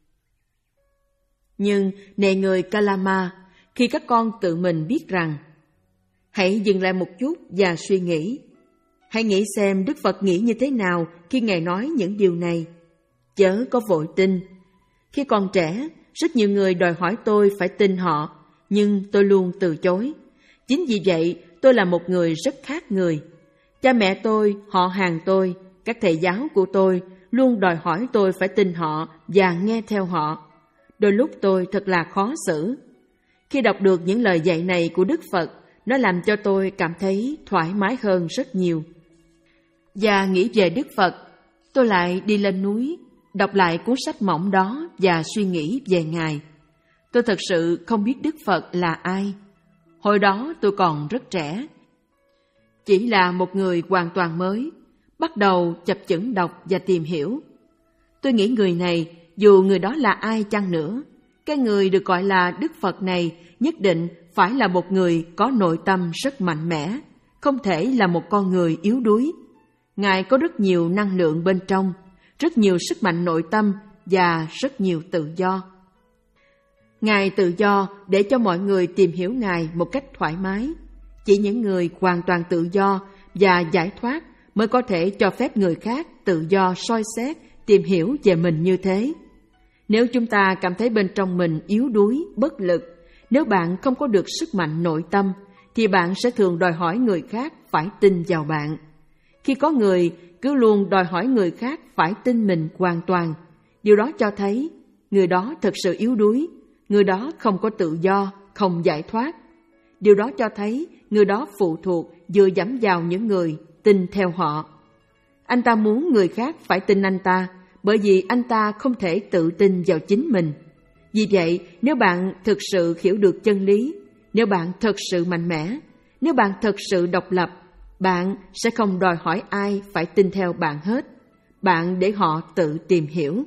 Nhưng, này người Kalama, khi các con tự mình biết rằng, hãy dừng lại một chút và suy nghĩ. Hãy nghĩ xem Đức Phật nghĩ như thế nào khi Ngài nói những điều này. Chớ có vội tin. Khi còn trẻ, rất nhiều người đòi hỏi tôi phải tin họ, nhưng tôi luôn từ chối. Chính vì vậy, tôi là một người rất khác người. Cha mẹ tôi, họ hàng tôi, các thầy giáo của tôi luôn đòi hỏi tôi phải tin họ và nghe theo họ. Đôi lúc tôi thật là khó xử. Khi đọc được những lời dạy này của Đức Phật, nó làm cho tôi cảm thấy thoải mái hơn rất nhiều. Và nghĩ về Đức Phật, tôi lại đi lên núi, đọc lại cuốn sách mỏng đó và suy nghĩ về Ngài. Tôi thật sự không biết Đức Phật là ai. Hồi đó tôi còn rất trẻ. Chỉ là một người hoàn toàn mới, bắt đầu chập chững đọc và tìm hiểu. Tôi nghĩ người này, dù người đó là ai chăng nữa, cái người được gọi là Đức Phật này nhất định phải là một người có nội tâm rất mạnh mẽ, không thể là một con người yếu đuối. Ngài có rất nhiều năng lượng bên trong, rất nhiều sức mạnh nội tâm và rất nhiều tự do. Ngài tự do để cho mọi người tìm hiểu Ngài một cách thoải mái. Chỉ những người hoàn toàn tự do và giải thoát mới có thể cho phép người khác tự do soi xét, tìm hiểu về mình như thế. Nếu chúng ta cảm thấy bên trong mình yếu đuối, bất lực, nếu bạn không có được sức mạnh nội tâm, thì bạn sẽ thường đòi hỏi người khác phải tin vào bạn. Khi có người cứ luôn đòi hỏi người khác phải tin mình hoàn toàn, điều đó cho thấy người đó thực sự yếu đuối, người đó không có tự do, không giải thoát. Điều đó cho thấy người đó phụ thuộc dựa dẫm vào những người tin theo họ. Anh ta muốn người khác phải tin anh ta, bởi vì anh ta không thể tự tin vào chính mình. Vì vậy, nếu bạn thực sự hiểu được chân lý, nếu bạn thực sự mạnh mẽ, nếu bạn thực sự độc lập, bạn sẽ không đòi hỏi ai phải tin theo bạn hết. Bạn để họ tự tìm hiểu.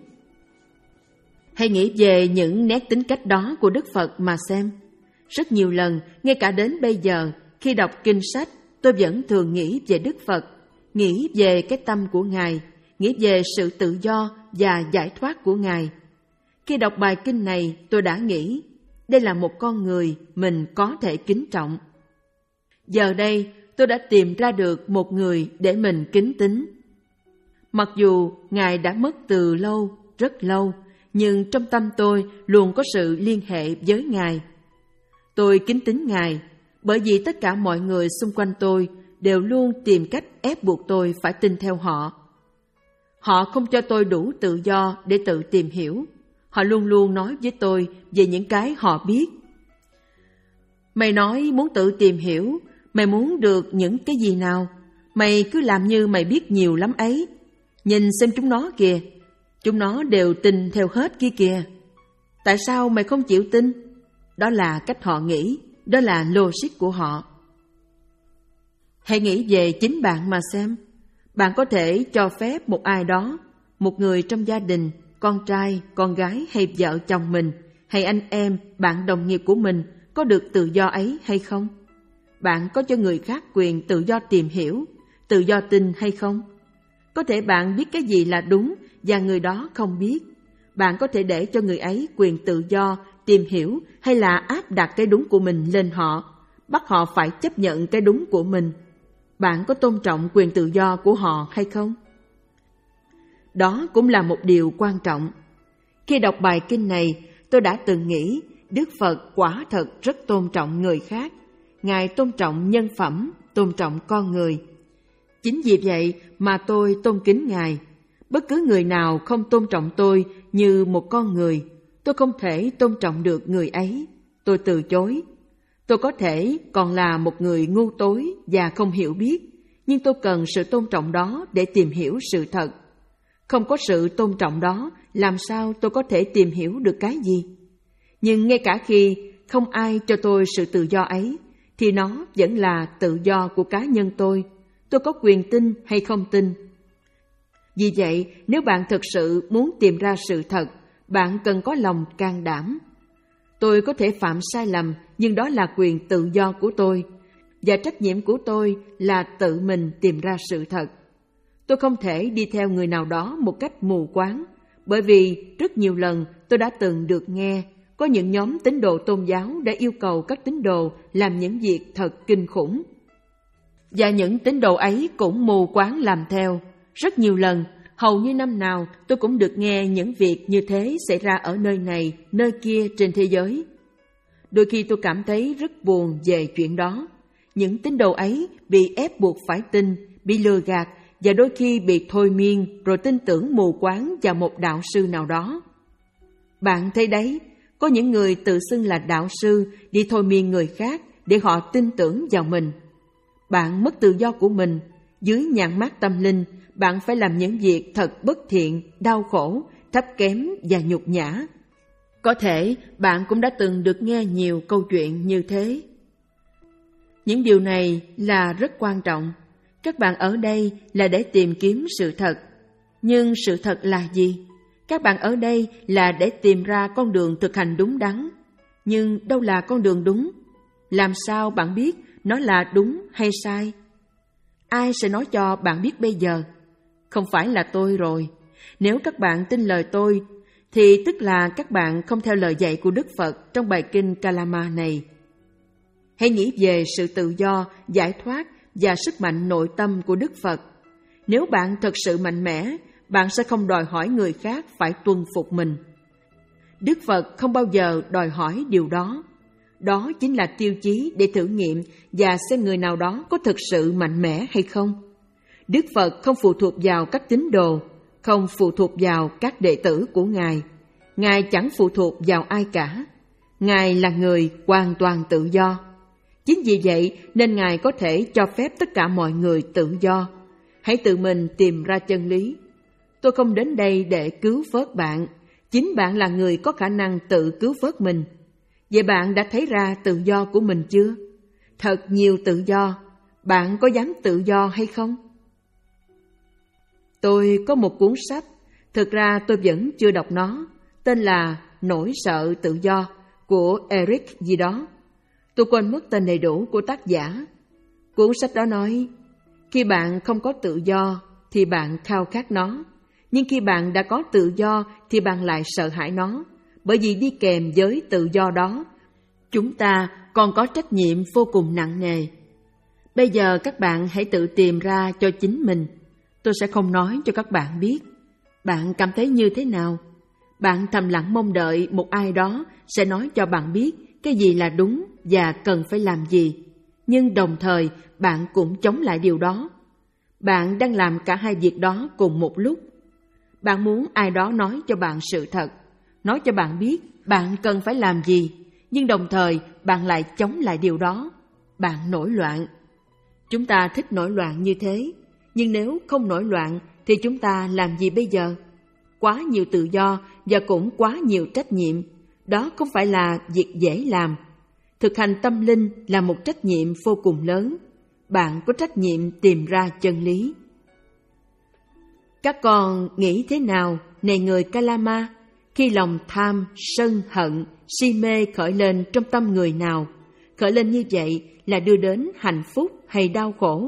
Hãy nghĩ về những nét tính cách đó của Đức Phật mà xem. Rất nhiều lần, ngay cả đến bây giờ, khi đọc kinh sách, tôi vẫn thường nghĩ về Đức Phật, nghĩ về cái tâm của Ngài, nghĩ về sự tự do và giải thoát của Ngài. Khi đọc bài kinh này, tôi đã nghĩ, đây là một con người mình có thể kính trọng. Giờ đây, tôi đã tìm ra được một người để mình kính tín. Mặc dù Ngài đã mất từ lâu, rất lâu, nhưng trong tâm tôi luôn có sự liên hệ với Ngài. Tôi kính tín Ngài bởi vì tất cả mọi người xung quanh tôi đều luôn tìm cách ép buộc tôi phải tin theo họ. Họ không cho tôi đủ tự do để tự tìm hiểu. Họ luôn luôn nói với tôi về những cái họ biết. Mày nói muốn tự tìm hiểu, mày muốn được những cái gì nào? Mày cứ làm như mày biết nhiều lắm ấy. Nhìn xem chúng nó kìa, chúng nó đều tin theo hết kia kìa. Tại sao mày không chịu tin? Đó là cách họ nghĩ, đó là logic của họ. Hãy nghĩ về chính bạn mà xem. Bạn có thể cho phép một ai đó, một người trong gia đình, con trai, con gái hay vợ chồng mình, hay anh em, bạn đồng nghiệp của mình có được tự do ấy hay không? Bạn có cho người khác quyền tự do tìm hiểu, tự do tin hay không? Có thể bạn biết cái gì là đúng và người đó không biết. Bạn có thể để cho người ấy quyền tự do tìm hiểu hay là áp đặt cái đúng của mình lên họ, bắt họ phải chấp nhận cái đúng của mình. Bạn có tôn trọng quyền tự do của họ hay không? Đó cũng là một điều quan trọng. Khi đọc bài kinh này, tôi đã từng nghĩ Đức Phật quả thật rất tôn trọng người khác. Ngài tôn trọng nhân phẩm, tôn trọng con người. Chính vì vậy mà tôi tôn kính Ngài. Bất cứ người nào không tôn trọng tôi như một con người, tôi không thể tôn trọng được người ấy. Tôi từ chối. Tôi có thể còn là một người ngu tối và không hiểu biết, nhưng tôi cần sự tôn trọng đó để tìm hiểu sự thật. Không có sự tôn trọng đó, làm sao tôi có thể tìm hiểu được cái gì? Nhưng ngay cả khi không ai cho tôi sự tự do ấy, thì nó vẫn là tự do của cá nhân tôi. Tôi có quyền tin hay không tin. Vì vậy, nếu bạn thực sự muốn tìm ra sự thật, bạn cần có lòng can đảm. Tôi có thể phạm sai lầm, nhưng đó là quyền tự do của tôi, và trách nhiệm của tôi là tự mình tìm ra sự thật. Tôi không thể đi theo người nào đó một cách mù quáng, bởi vì rất nhiều lần tôi đã từng được nghe có những nhóm tín đồ tôn giáo đã yêu cầu các tín đồ làm những việc thật kinh khủng. Và những tín đồ ấy cũng mù quáng làm theo. Rất nhiều lần, hầu như năm nào tôi cũng được nghe những việc như thế xảy ra ở nơi này, nơi kia trên thế giới. Đôi khi tôi cảm thấy rất buồn về chuyện đó. Những tín đồ ấy bị ép buộc phải tin, bị lừa gạt và đôi khi bị thôi miên rồi tin tưởng mù quáng vào một đạo sư nào đó. Bạn thấy đấy, có những người tự xưng là đạo sư đi thôi miên người khác để họ tin tưởng vào mình. Bạn mất tự do của mình. Dưới nhãn mác tâm linh, bạn phải làm những việc thật bất thiện, đau khổ, thấp kém và nhục nhã. Có thể bạn cũng đã từng được nghe nhiều câu chuyện như thế. Những điều này là rất quan trọng. Các bạn ở đây là để tìm kiếm sự thật. Nhưng sự thật là gì? Các bạn ở đây là để tìm ra con đường thực hành đúng đắn. Nhưng đâu là con đường đúng? Làm sao bạn biết nó là đúng hay sai? Ai sẽ nói cho bạn biết bây giờ? Không phải là tôi rồi. Nếu các bạn tin lời tôi, thì tức là các bạn không theo lời dạy của Đức Phật trong bài kinh Kalama này. Hãy nghĩ về sự tự do, giải thoát và sức mạnh nội tâm của Đức Phật. Nếu bạn thật sự mạnh mẽ, bạn sẽ không đòi hỏi người khác phải tuân phục mình. Đức Phật không bao giờ đòi hỏi điều đó. Đó chính là tiêu chí để thử nghiệm và xem người nào đó có thực sự mạnh mẽ hay không. Đức Phật không phụ thuộc vào các tín đồ, không phụ thuộc vào các đệ tử của Ngài. Ngài chẳng phụ thuộc vào ai cả. Ngài là người hoàn toàn tự do. Chính vì vậy nên Ngài có thể cho phép tất cả mọi người tự do. Hãy tự mình tìm ra chân lý. Tôi không đến đây để cứu vớt bạn. Chính bạn là người có khả năng tự cứu vớt mình. Vậy bạn đã thấy ra tự do của mình chưa? Thật nhiều tự do. Bạn có dám tự do hay không? Tôi có một cuốn sách, thực ra tôi vẫn chưa đọc nó, tên là Nỗi sợ tự do của Eric gì đó. Tôi quên mất tên đầy đủ của tác giả. Cuốn sách đó nói, khi bạn không có tự do, thì bạn khao khát nó. Nhưng khi bạn đã có tự do thì bạn lại sợ hãi nó. Bởi vì đi kèm với tự do đó, chúng ta còn có trách nhiệm vô cùng nặng nề. Bây giờ các bạn hãy tự tìm ra cho chính mình. Tôi sẽ không nói cho các bạn biết. Bạn cảm thấy như thế nào? Bạn thầm lặng mong đợi một ai đó sẽ nói cho bạn biết cái gì là đúng và cần phải làm gì. Nhưng đồng thời bạn cũng chống lại điều đó. Bạn đang làm cả hai việc đó cùng một lúc. Bạn muốn ai đó nói cho bạn sự thật, nói cho bạn biết bạn cần phải làm gì, nhưng đồng thời bạn lại chống lại điều đó. Bạn nổi loạn. Chúng ta thích nổi loạn như thế, nhưng nếu không nổi loạn thì chúng ta làm gì bây giờ? Quá nhiều tự do và cũng quá nhiều trách nhiệm. Đó không phải là việc dễ làm. Thực hành tâm linh là một trách nhiệm vô cùng lớn. Bạn có trách nhiệm tìm ra chân lý. Các con nghĩ thế nào, này người Kalama, khi lòng tham, sân, hận, si mê khởi lên trong tâm người nào? Khởi lên như vậy là đưa đến hạnh phúc hay đau khổ?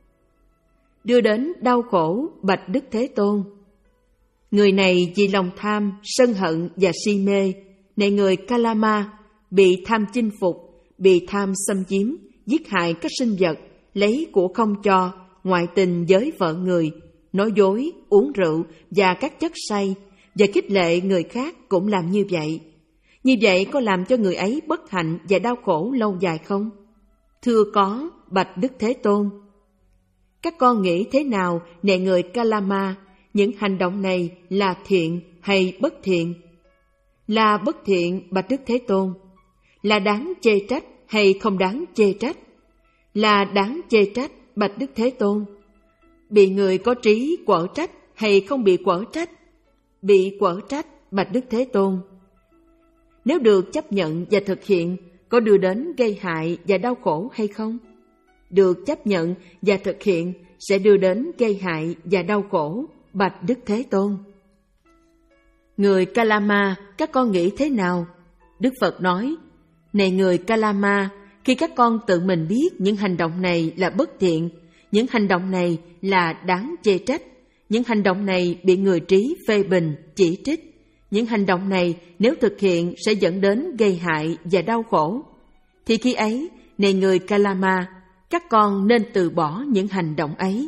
Đưa đến đau khổ, bạch Đức Thế Tôn. Người này vì lòng tham, sân hận và si mê, này người Kalama, bị tham chinh phục, bị tham xâm chiếm, giết hại các sinh vật, lấy của không cho, ngoại tình với vợ người, nói dối, uống rượu và các chất say, và khích lệ người khác cũng làm như vậy. Như vậy có làm cho người ấy bất hạnh và đau khổ lâu dài không? Thưa có, bạch Đức Thế Tôn. Các con nghĩ thế nào, này người Kalama, những hành động này là thiện hay bất thiện? Là bất thiện, bạch Đức Thế Tôn. Là đáng chê trách hay không đáng chê trách? Là đáng chê trách, bạch Đức Thế Tôn. Bị người có trí quở trách hay không bị quở trách? Bị quở trách, bạch Đức Thế Tôn. Nếu được chấp nhận và thực hiện, có đưa đến gây hại và đau khổ hay không? Được chấp nhận và thực hiện sẽ đưa đến gây hại và đau khổ, bạch Đức Thế Tôn. Người Kalama, các con nghĩ thế nào? Đức Phật nói, này người Kalama, khi các con tự mình biết những hành động này là bất thiện, những hành động này là đáng chê trách, những hành động này bị người trí phê bình, chỉ trích, những hành động này nếu thực hiện sẽ dẫn đến gây hại và đau khổ, thì khi ấy, này người Kalama, các con nên từ bỏ những hành động ấy.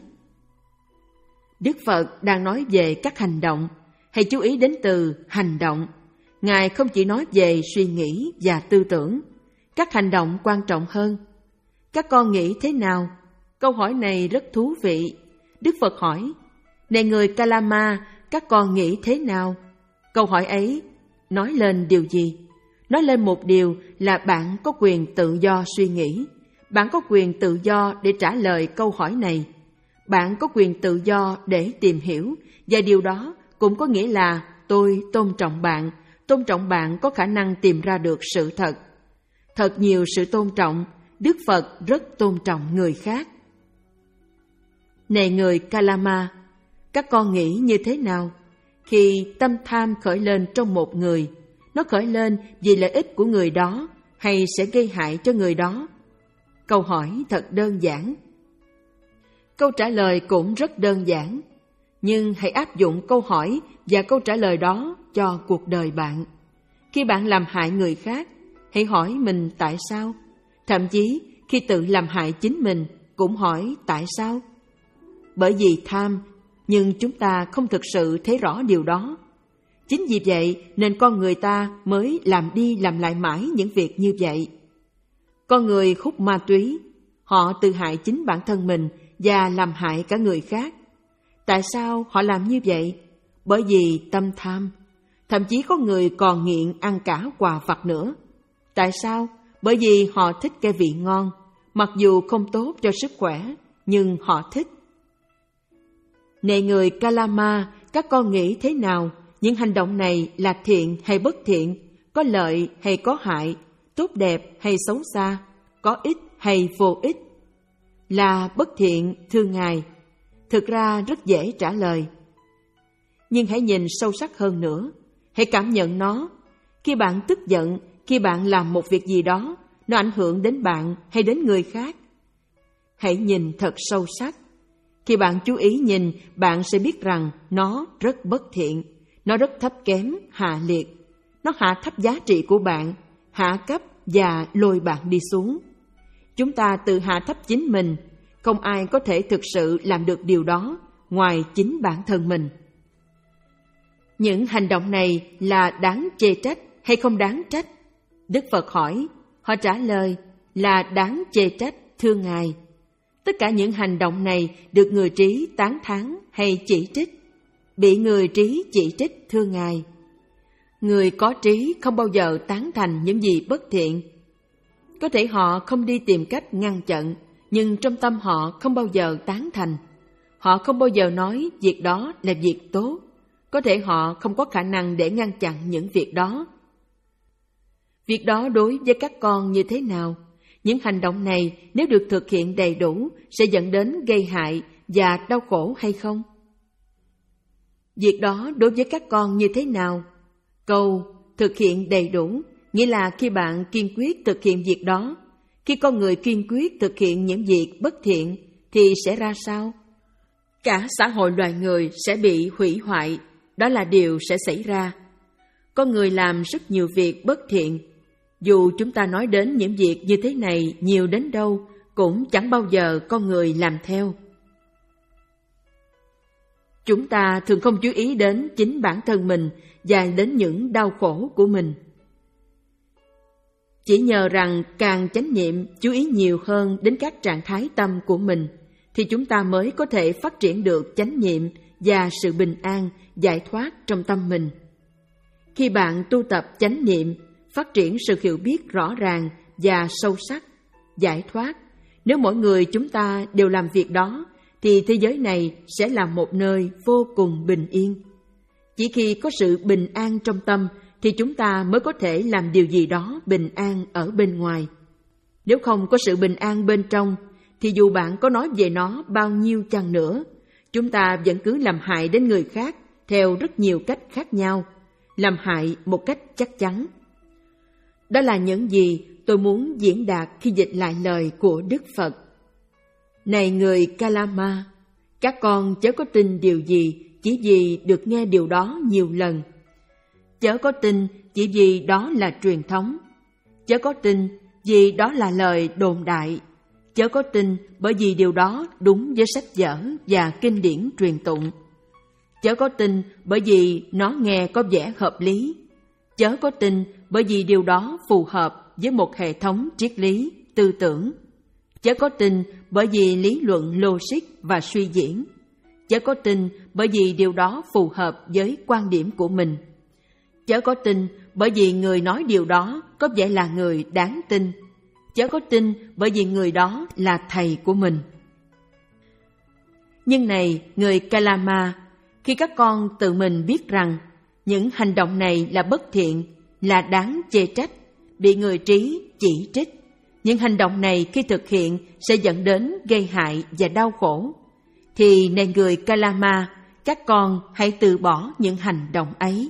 Đức Phật đang nói về các hành động. Hãy chú ý đến từ hành động. Ngài không chỉ nói về suy nghĩ và tư tưởng. Các hành động quan trọng hơn. Các con nghĩ thế nào? Câu hỏi này rất thú vị. Đức Phật hỏi, này người Kalama, các con nghĩ thế nào? Câu hỏi ấy nói lên điều gì? Nói lên một điều là bạn có quyền tự do suy nghĩ. Bạn có quyền tự do để trả lời câu hỏi này. Bạn có quyền tự do để tìm hiểu, và điều đó cũng có nghĩa là tôi tôn trọng bạn, tôn trọng bạn có khả năng tìm ra được sự thật. Thật nhiều sự tôn trọng, Đức Phật rất tôn trọng người khác. Này người Kalama, các con nghĩ như thế nào? Khi tâm tham khởi lên trong một người, nó khởi lên vì lợi ích của người đó hay sẽ gây hại cho người đó? Câu hỏi thật đơn giản. Câu trả lời cũng rất đơn giản, nhưng hãy áp dụng câu hỏi và câu trả lời đó cho cuộc đời bạn. Khi bạn làm hại người khác, hãy hỏi mình tại sao. Thậm chí khi tự làm hại chính mình cũng hỏi tại sao. Bởi vì tham, nhưng chúng ta không thực sự thấy rõ điều đó. Chính vì vậy nên con người ta mới làm đi làm lại mãi những việc như vậy. Con người hút ma túy, họ tự hại chính bản thân mình và làm hại cả người khác. Tại sao họ làm như vậy? Bởi vì tâm tham. Thậm chí có người còn nghiện ăn cả quà vặt nữa. Tại sao? Bởi vì họ thích cái vị ngon, mặc dù không tốt cho sức khỏe, nhưng họ thích. Này người Kalama, các con nghĩ thế nào? Những hành động này là thiện hay bất thiện? Có lợi hay có hại? Tốt đẹp hay xấu xa? Có ích hay vô ích? Là bất thiện, thưa Ngài. Thực ra rất dễ trả lời. Nhưng hãy nhìn sâu sắc hơn nữa. Hãy cảm nhận nó. Khi bạn tức giận, khi bạn làm một việc gì đó, nó ảnh hưởng đến bạn hay đến người khác. Hãy nhìn thật sâu sắc. Khi bạn chú ý nhìn, bạn sẽ biết rằng nó rất bất thiện, nó rất thấp kém, hạ liệt. Nó hạ thấp giá trị của bạn, hạ cấp và lôi bạn đi xuống. Chúng ta tự hạ thấp chính mình, không ai có thể thực sự làm được điều đó ngoài chính bản thân mình. Những hành động này là đáng chê trách hay không đáng trách? Đức Phật hỏi, họ trả lời là đáng chê trách, thưa Ngài. Tất cả những hành động này được người trí tán thán hay chỉ trích? Bị người trí chỉ trích, thưa Ngài. Người có trí không bao giờ tán thành những gì bất thiện. Có thể họ không đi tìm cách ngăn chặn, nhưng trong tâm họ không bao giờ tán thành. Họ không bao giờ nói việc đó là việc tốt. Có thể họ không có khả năng để ngăn chặn những việc đó. Việc đó đối với các con như thế nào? Những hành động này nếu được thực hiện đầy đủ sẽ dẫn đến gây hại và đau khổ hay không? Việc đó đối với các con như thế nào? Câu thực hiện đầy đủ nghĩa là khi bạn kiên quyết thực hiện việc đó. Khi con người kiên quyết thực hiện những việc bất thiện thì sẽ ra sao? Cả xã hội loài người sẽ bị hủy hoại. Đó là điều sẽ xảy ra. Con người làm rất nhiều việc bất thiện. Dù chúng ta nói đến những việc như thế này nhiều đến đâu, cũng chẳng bao giờ con người làm theo. Chúng ta thường không chú ý đến chính bản thân mình và đến những đau khổ của mình. Chỉ nhờ rằng càng chánh niệm chú ý nhiều hơn đến các trạng thái tâm của mình, thì chúng ta mới có thể phát triển được chánh niệm và sự bình an, giải thoát trong tâm mình. Khi bạn tu tập chánh niệm, phát triển sự hiểu biết rõ ràng và sâu sắc, giải thoát, nếu mỗi người chúng ta đều làm việc đó, thì thế giới này sẽ là một nơi vô cùng bình yên. Chỉ khi có sự bình an trong tâm, thì chúng ta mới có thể làm điều gì đó bình an ở bên ngoài. Nếu không có sự bình an bên trong, thì dù bạn có nói về nó bao nhiêu chăng nữa, chúng ta vẫn cứ làm hại đến người khác theo rất nhiều cách khác nhau, làm hại một cách chắc chắn. Đó là những gì tôi muốn diễn đạt khi dịch lại lời của Đức Phật. Này người Kalama, các con chớ có tin điều gì chỉ vì được nghe điều đó nhiều lần. Chớ có tin chỉ vì đó là truyền thống. Chớ có tin vì đó là lời đồn đại. Chớ có tin bởi vì điều đó đúng với sách vở và kinh điển truyền tụng. Chớ có tin bởi vì nó nghe có vẻ hợp lý. Chớ có tin bởi vì điều đó phù hợp với một hệ thống triết lý, tư tưởng. Chớ có tin bởi vì lý luận logic và suy diễn. Chớ có tin bởi vì điều đó phù hợp với quan điểm của mình. Chớ có tin bởi vì người nói điều đó có vẻ là người đáng tin. Chớ có tin bởi vì người đó là thầy của mình. Nhưng này, người Kalama, khi các con tự mình biết rằng những hành động này là bất thiện, là đáng chê trách, bị người trí chỉ trích, những hành động này khi thực hiện sẽ dẫn đến gây hại và đau khổ, thì này người Kalama, các con hãy từ bỏ những hành động ấy.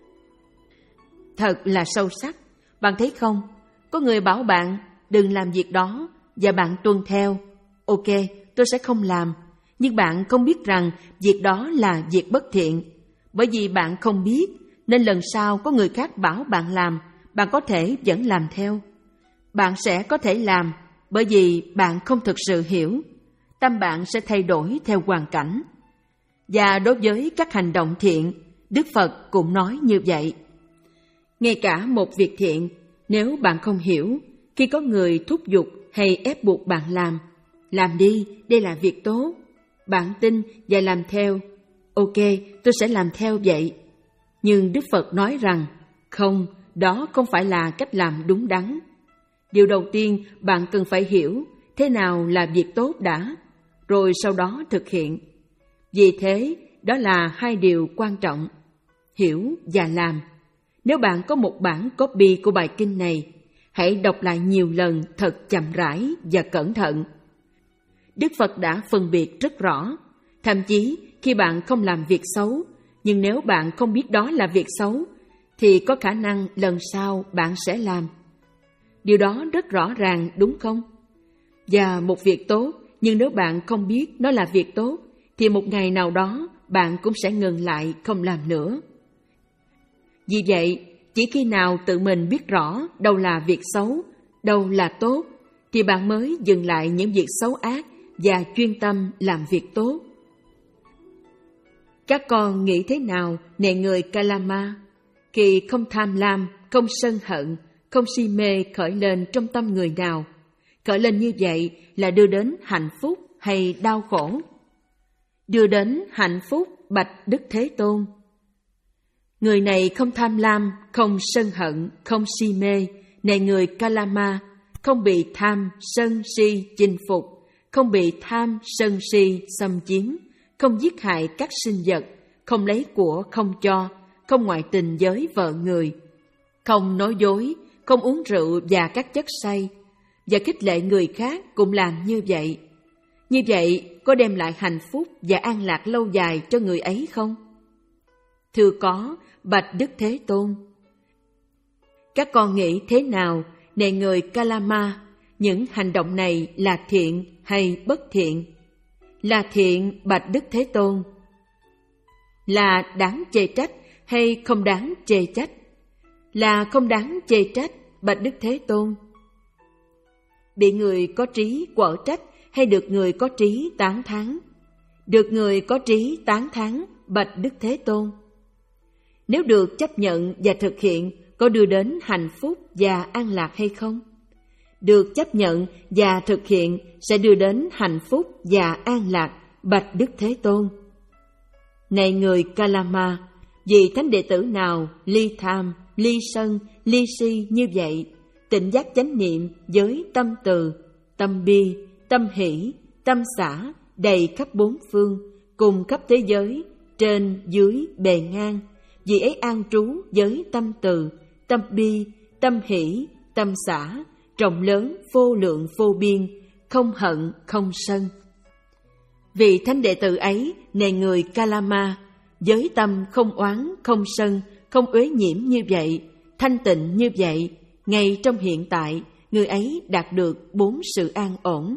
Thật là sâu sắc. Bạn thấy không? Có người bảo bạn đừng làm việc đó và bạn tuân theo. Ok, tôi sẽ không làm. Nhưng bạn không biết rằng việc đó là việc bất thiện. Bởi vì bạn không biết, nên lần sau có người khác bảo bạn làm, bạn có thể vẫn làm theo. Bạn sẽ có thể làm bởi vì bạn không thực sự hiểu. Tâm bạn sẽ thay đổi theo hoàn cảnh. Và đối với các hành động thiện, Đức Phật cũng nói như vậy. Ngay cả một việc thiện, nếu bạn không hiểu, khi có người thúc giục hay ép buộc bạn làm, làm đi, đây là việc tốt, bạn tin và làm theo. Ok, tôi sẽ làm theo vậy. Nhưng Đức Phật nói rằng, không, đó không phải là cách làm đúng đắn. Điều đầu tiên bạn cần phải hiểu thế nào là việc tốt đã, rồi sau đó thực hiện. Vì thế, đó là hai điều quan trọng, hiểu và làm. Nếu bạn có một bản copy của bài kinh này, hãy đọc lại nhiều lần thật chậm rãi và cẩn thận. Đức Phật đã phân biệt rất rõ, thậm chí khi bạn không làm việc xấu, nhưng nếu bạn không biết đó là việc xấu, thì có khả năng lần sau bạn sẽ làm. Điều đó rất rõ ràng đúng không? Và một việc tốt nhưng nếu bạn không biết nó là việc tốt, thì một ngày nào đó bạn cũng sẽ ngừng lại không làm nữa. Vì vậy, chỉ khi nào tự mình biết rõ đâu là việc xấu, đâu là tốt, thì bạn mới dừng lại những việc xấu ác và chuyên tâm làm việc tốt. Các con nghĩ thế nào nè người Kalama, khi không tham lam, không sân hận, không si mê khởi lên trong tâm người nào? Khởi lên như vậy là đưa đến hạnh phúc hay đau khổ? Đưa đến hạnh phúc, bạch Đức Thế Tôn. Người này không tham lam, không sân hận, không si mê, này người Kalama, không bị tham, sân, si chinh phục, không bị tham, sân, si xâm chiếm, không giết hại các sinh vật, không lấy của không cho, không ngoại tình với vợ người, không nói dối, không uống rượu và các chất say, và khích lệ người khác cũng làm như vậy. Như vậy có đem lại hạnh phúc và an lạc lâu dài cho người ấy không? Thưa có, bạch Đức Thế Tôn. Các con nghĩ thế nào, này người Kalama, những hành động này là thiện hay bất thiện? Là thiện, bạch Đức Thế Tôn. Là đáng chê trách hay không đáng chê trách? Là không đáng chê trách, bạch Đức Thế Tôn. Bị người có trí quở trách hay được người có trí tán thán? Được người có trí tán thán, bạch Đức Thế Tôn. Nếu được chấp nhận và thực hiện, có đưa đến hạnh phúc và an lạc hay không? Được chấp nhận và thực hiện sẽ đưa đến hạnh phúc và an lạc, bạch Đức Thế Tôn. Này người Kalama, vì thánh đệ tử nào ly tham, ly sân, ly si như vậy, tỉnh giác chánh niệm với tâm từ, tâm bi, tâm hỷ, tâm xả, đầy khắp bốn phương, cùng khắp thế giới, trên, dưới, bề ngang, vì ấy an trú với tâm từ, tâm bi, tâm hỷ, tâm xả, rộng lớn, vô lượng, vô biên, không hận, không sân. Vì thánh đệ tử ấy, này người Kalama, với tâm không oán, không sân, không uế nhiễm như vậy, thanh tịnh như vậy, ngay trong hiện tại, người ấy đạt được bốn sự an ổn.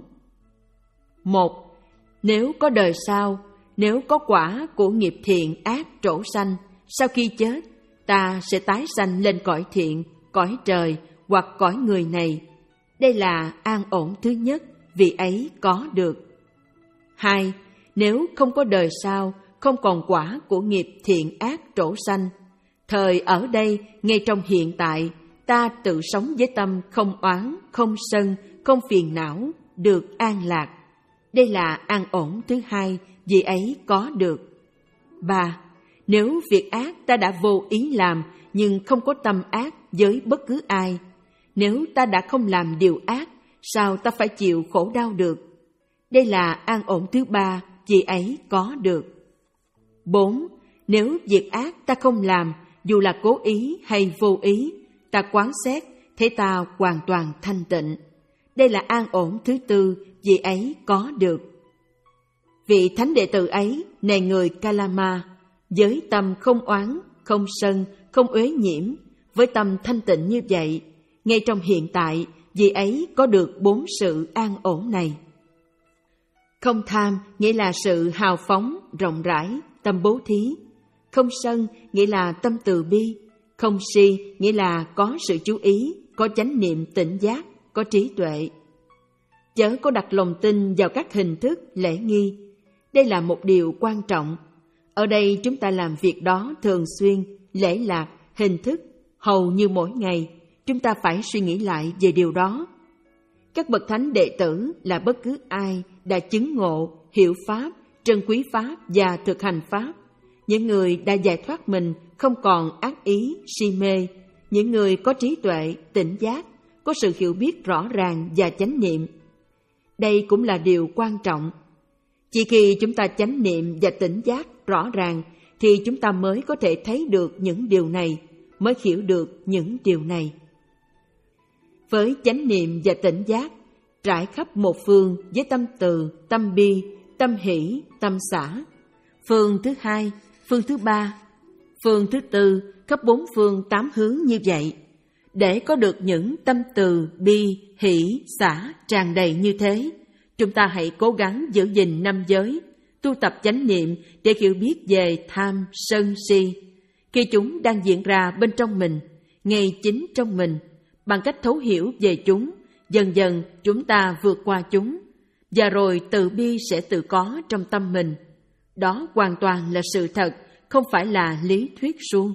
Một, nếu có đời sau, nếu có quả của nghiệp thiện ác trổ sanh, sau khi chết, ta sẽ tái sanh lên cõi thiện, cõi trời hoặc cõi người này. Đây là an ổn thứ nhất, vì ấy có được. Hai, nếu không có đời sau, không còn quả của nghiệp thiện ác trổ sanh, thời ở đây, ngay trong hiện tại, ta tự sống với tâm không oán, không sân, không phiền não, được an lạc. Đây là an ổn thứ hai, vì ấy có được. Ba, nếu việc ác ta đã vô ý làm, nhưng không có tâm ác với bất cứ ai. Nếu ta đã không làm điều ác, sao ta phải chịu khổ đau được? Đây là an ổn thứ ba, vì ấy có được. Bốn, nếu việc ác ta không làm, dù là cố ý hay vô ý, ta quán xét, thế ta hoàn toàn thanh tịnh. Đây là an ổn thứ tư, vì ấy có được. Vị thánh đệ tử ấy, này người Kalama, với tâm không oán, không sân, không uế nhiễm, với tâm thanh tịnh như vậy, ngay trong hiện tại, vì ấy có được bốn sự an ổn này. Không tham nghĩa là sự hào phóng, rộng rãi, tâm bố thí. Không sân nghĩa là tâm từ bi. Không si nghĩa là có sự chú ý, có chánh niệm tỉnh giác, có trí tuệ. Chớ có đặt lòng tin vào các hình thức lễ nghi. Đây là một điều quan trọng. Ở đây chúng ta làm việc đó thường xuyên, lễ lạc, hình thức, hầu như mỗi ngày. Chúng ta phải suy nghĩ lại về điều đó. Các bậc thánh đệ tử là bất cứ ai đã chứng ngộ, hiểu Pháp, trân quý Pháp và thực hành Pháp. Những người đã giải thoát mình không còn ác ý, si mê. Những người có trí tuệ, tỉnh giác, có sự hiểu biết rõ ràng và chánh niệm. Đây cũng là điều quan trọng. Chỉ khi chúng ta chánh niệm và tỉnh giác rõ ràng thì chúng ta mới có thể thấy được những điều này, mới hiểu được những điều này. Với chánh niệm và tỉnh giác, trải khắp một phương với tâm từ, tâm bi, tâm hỷ, tâm xả. Phương thứ hai, phương thứ ba, phương thứ tư, khắp bốn phương tám hướng như vậy. Để có được những tâm từ, bi, hỷ, xả tràn đầy như thế, chúng ta hãy cố gắng giữ gìn năm giới, tu tập chánh niệm để hiểu biết về tham, sân, si. Khi chúng đang diễn ra bên trong mình, ngay chính trong mình, bằng cách thấu hiểu về chúng, dần dần chúng ta vượt qua chúng, và rồi từ bi sẽ tự có trong tâm mình. Đó hoàn toàn là sự thật, không phải là lý thuyết suông.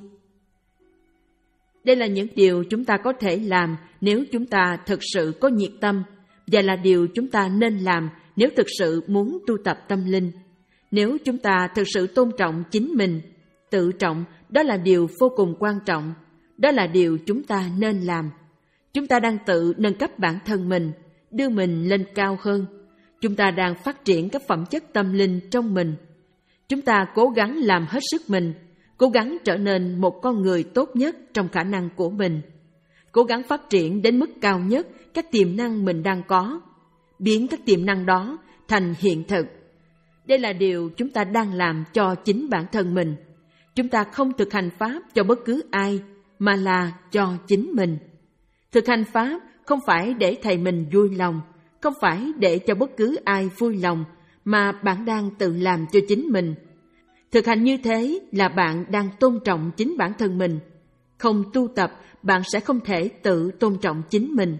Đây là những điều chúng ta có thể làm nếu chúng ta thực sự có nhiệt tâm, và là điều chúng ta nên làm nếu thực sự muốn tu tập tâm linh. Nếu chúng ta thực sự tôn trọng chính mình, tự trọng, đó là điều vô cùng quan trọng. Đó là điều chúng ta nên làm. Chúng ta đang tự nâng cấp bản thân mình, đưa mình lên cao hơn. Chúng ta đang phát triển các phẩm chất tâm linh trong mình. Chúng ta cố gắng làm hết sức mình, cố gắng trở nên một con người tốt nhất trong khả năng của mình, cố gắng phát triển đến mức cao nhất các tiềm năng mình đang có, biến các tiềm năng đó thành hiện thực. Đây là điều chúng ta đang làm cho chính bản thân mình. Chúng ta không thực hành Pháp cho bất cứ ai, mà là cho chính mình. Thực hành Pháp không phải để thầy mình vui lòng, không phải để cho bất cứ ai vui lòng, mà bạn đang tự làm cho chính mình. Thực hành như thế là bạn đang tôn trọng chính bản thân mình. Không tu tập, bạn sẽ không thể tự tôn trọng chính mình.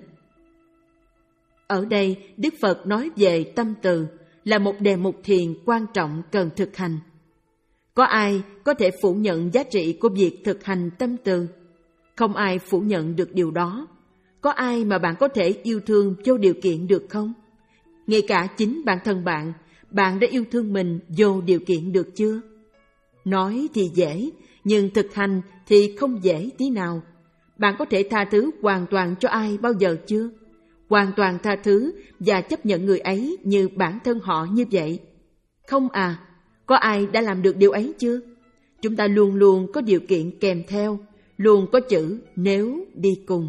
Ở đây, Đức Phật nói về tâm từ là một đề mục thiền quan trọng cần thực hành. Có ai có thể phủ nhận giá trị của việc thực hành tâm từ? Không ai phủ nhận được điều đó. Có ai mà bạn có thể yêu thương vô điều kiện được không? Ngay cả chính bản thân bạn, bạn đã yêu thương mình vô điều kiện được chưa? Nói thì dễ, nhưng thực hành thì không dễ tí nào. Bạn có thể tha thứ hoàn toàn cho ai bao giờ chưa? Hoàn toàn tha thứ và chấp nhận người ấy như bản thân họ như vậy. Không à, có ai đã làm được điều ấy chưa? Chúng ta luôn luôn có điều kiện kèm theo, luôn có chữ nếu đi cùng.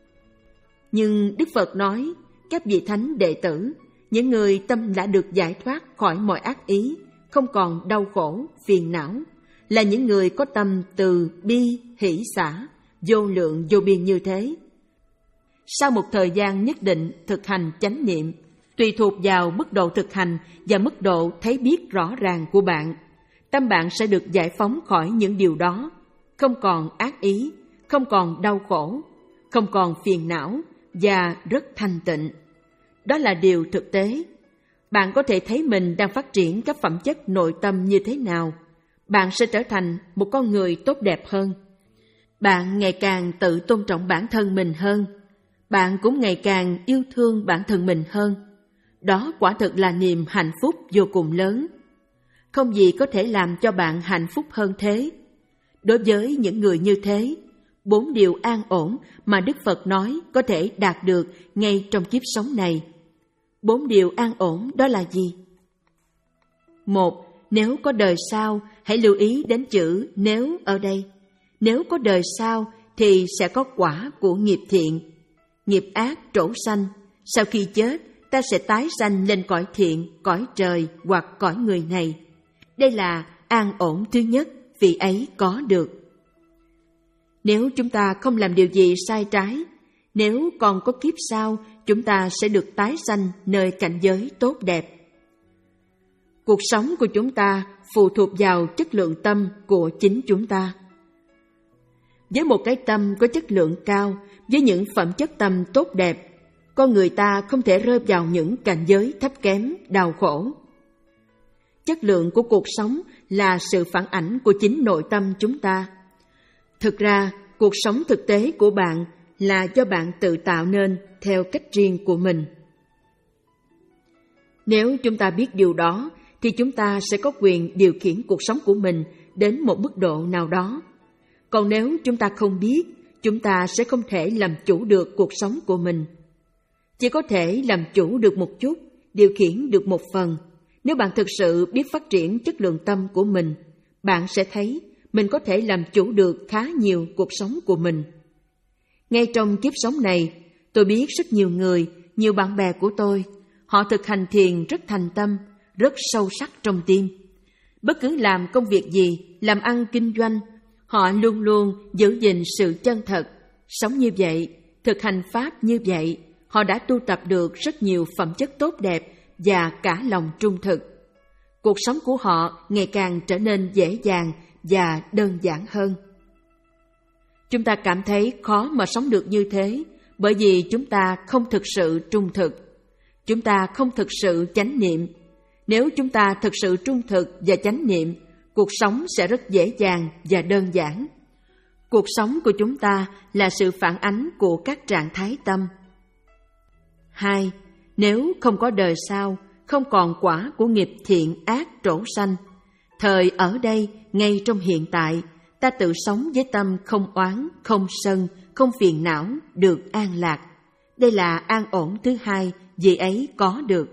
Nhưng Đức Phật nói, các vị thánh đệ tử, những người tâm đã được giải thoát khỏi mọi ác ý, không còn đau khổ, phiền não, là những người có tâm từ bi, hỷ xả, vô lượng vô biên như thế. Sau một thời gian nhất định thực hành chánh niệm, tùy thuộc vào mức độ thực hành và mức độ thấy biết rõ ràng của bạn, tâm bạn sẽ được giải phóng khỏi những điều đó, không còn ác ý, không còn đau khổ, không còn phiền não và rất thanh tịnh. Đó là điều thực tế. Bạn có thể thấy mình đang phát triển các phẩm chất nội tâm như thế nào. Bạn sẽ trở thành một con người tốt đẹp hơn. Bạn ngày càng tự tôn trọng bản thân mình hơn. Bạn cũng ngày càng yêu thương bản thân mình hơn. Đó quả thực là niềm hạnh phúc vô cùng lớn. Không gì có thể làm cho bạn hạnh phúc hơn thế. Đối với những người như thế, bốn điều an ổn mà Đức Phật nói có thể đạt được ngay trong kiếp sống này. Bốn điều an ổn đó là gì? Một, nếu có đời sau, hãy lưu ý đến chữ nếu ở đây. Nếu có đời sau thì sẽ có quả của nghiệp thiện. Nghiệp ác trổ sanh, sau khi chết ta sẽ tái sanh lên cõi thiện, cõi trời hoặc cõi người này. Đây là an ổn thứ nhất vị ấy có được. Nếu chúng ta không làm điều gì sai trái, nếu còn có kiếp sau, chúng ta sẽ được tái sanh nơi cảnh giới tốt đẹp. Cuộc sống của chúng ta phụ thuộc vào chất lượng tâm của chính chúng ta. Với một cái tâm có chất lượng cao, với những phẩm chất tâm tốt đẹp, con người ta không thể rơi vào những cảnh giới thấp kém, đau khổ. Chất lượng của cuộc sống là sự phản ảnh của chính nội tâm chúng ta. Thực ra, cuộc sống thực tế của bạn là do bạn tự tạo nên theo cách riêng của mình. Nếu chúng ta biết điều đó, thì chúng ta sẽ có quyền điều khiển cuộc sống của mình đến một mức độ nào đó. Còn nếu chúng ta không biết, chúng ta sẽ không thể làm chủ được cuộc sống của mình. Chỉ có thể làm chủ được một chút, điều khiển được một phần. Nếu bạn thực sự biết phát triển chất lượng tâm của mình, bạn sẽ thấy mình có thể làm chủ được khá nhiều cuộc sống của mình. Ngay trong kiếp sống này, tôi biết rất nhiều người, nhiều bạn bè của tôi, họ thực hành thiền rất thành tâm, rất sâu sắc trong tim. Bất cứ làm công việc gì, làm ăn kinh doanh, họ luôn luôn giữ gìn sự chân thật. Sống như vậy, thực hành Pháp như vậy, họ đã tu tập được rất nhiều phẩm chất tốt đẹp và cả lòng trung thực. Cuộc sống của họ ngày càng trở nên dễ dàng và đơn giản hơn. Chúng ta cảm thấy khó mà sống được như thế bởi vì chúng ta không thực sự trung thực. Chúng ta không thực sự chánh niệm. Nếu chúng ta thực sự trung thực và chánh niệm, cuộc sống sẽ rất dễ dàng và đơn giản. Cuộc sống của chúng ta là sự phản ánh của các trạng thái tâm. Hai, nếu không có đời sau, không còn quả của nghiệp thiện ác trổ sanh, thời ở đây, ngay trong hiện tại, ta tự sống với tâm không oán, không sân, không phiền não, được an lạc. Đây là an ổn thứ hai, vì ấy có được.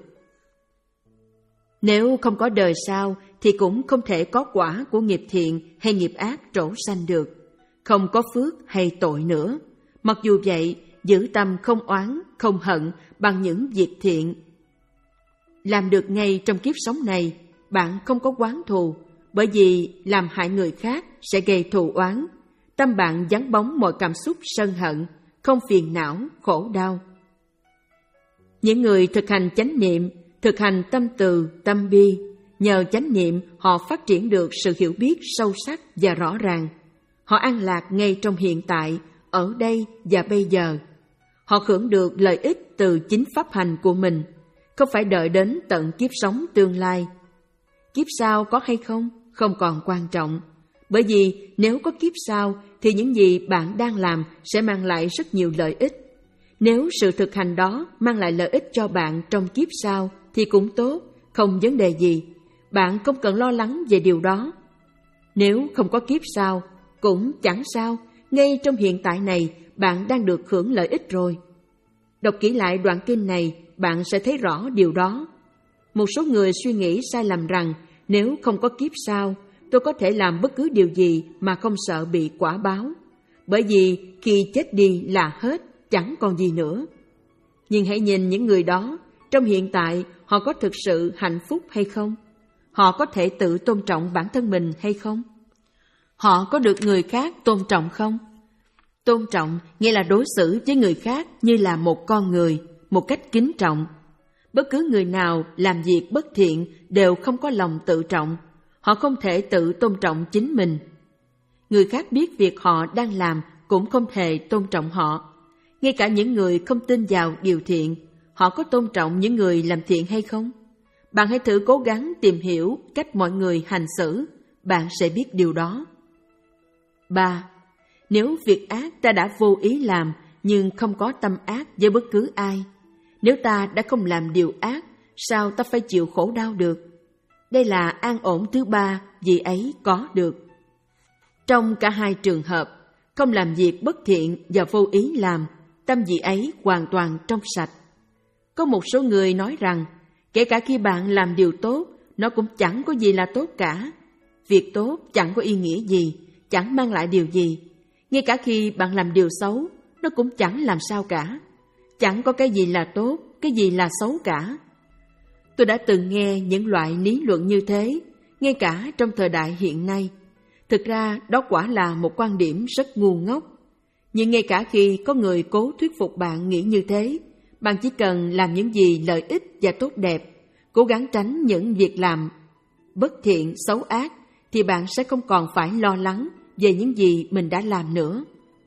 Nếu không có đời sau, thì cũng không thể có quả của nghiệp thiện hay nghiệp ác trổ sanh được. Không có phước hay tội nữa. Mặc dù vậy, giữ tâm không oán, không hận bằng những việc thiện. Làm được ngay trong kiếp sống này, bạn không có oán thù, bởi vì làm hại người khác sẽ gây thù oán. Tâm bạn vắng bóng mọi cảm xúc sân hận, không phiền não, khổ đau. Những người thực hành chánh niệm, thực hành tâm từ, tâm bi, nhờ chánh niệm họ phát triển được sự hiểu biết sâu sắc và rõ ràng. Họ an lạc ngay trong hiện tại, ở đây và bây giờ. Họ hưởng được lợi ích từ chính pháp hành của mình, không phải đợi đến tận kiếp sống tương lai. Kiếp sau có hay không, không còn quan trọng. Bởi vì nếu có kiếp sau thì những gì bạn đang làm sẽ mang lại rất nhiều lợi ích. Nếu sự thực hành đó mang lại lợi ích cho bạn trong kiếp sau thì cũng tốt, không vấn đề gì. Bạn không cần lo lắng về điều đó. Nếu không có kiếp sau, cũng chẳng sao, ngay trong hiện tại này bạn đang được hưởng lợi ích rồi. Đọc kỹ lại đoạn kinh này, bạn sẽ thấy rõ điều đó. Một số người suy nghĩ sai lầm rằng nếu không có kiếp sau, tôi có thể làm bất cứ điều gì mà không sợ bị quả báo. Bởi vì khi chết đi là hết, chẳng còn gì nữa. Nhưng hãy nhìn những người đó, trong hiện tại họ có thực sự hạnh phúc hay không? Họ có thể tự tôn trọng bản thân mình hay không? Họ có được người khác tôn trọng không? Tôn trọng nghĩa là đối xử với người khác như là một con người, một cách kính trọng. Bất cứ người nào làm việc bất thiện đều không có lòng tự trọng. Họ không thể tự tôn trọng chính mình. Người khác biết việc họ đang làm cũng không thể tôn trọng họ. Ngay cả những người không tin vào điều thiện, họ có tôn trọng những người làm thiện hay không? Bạn hãy thử cố gắng tìm hiểu cách mọi người hành xử, bạn sẽ biết điều đó. Ba. Nếu việc ác ta đã vô ý làm nhưng không có tâm ác với bất cứ ai, nếu ta đã không làm điều ác, sao ta phải chịu khổ đau được? Đây là an ổn thứ ba, vì ấy có được. Trong cả hai trường hợp, không làm việc bất thiện và vô ý làm, tâm vị ấy hoàn toàn trong sạch. Có một số người nói rằng, kể cả khi bạn làm điều tốt, nó cũng chẳng có gì là tốt cả. Việc tốt chẳng có ý nghĩa gì, chẳng mang lại điều gì. Ngay cả khi bạn làm điều xấu, nó cũng chẳng làm sao cả. Chẳng có cái gì là tốt, cái gì là xấu cả. Tôi đã từng nghe những loại lý luận như thế, ngay cả trong thời đại hiện nay. Thực ra đó quả là một quan điểm rất ngu ngốc. Nhưng ngay cả khi có người cố thuyết phục bạn nghĩ như thế, bạn chỉ cần làm những gì lợi ích và tốt đẹp, cố gắng tránh những việc làm bất thiện, xấu ác, thì bạn sẽ không còn phải lo lắng về những gì mình đã làm nữa.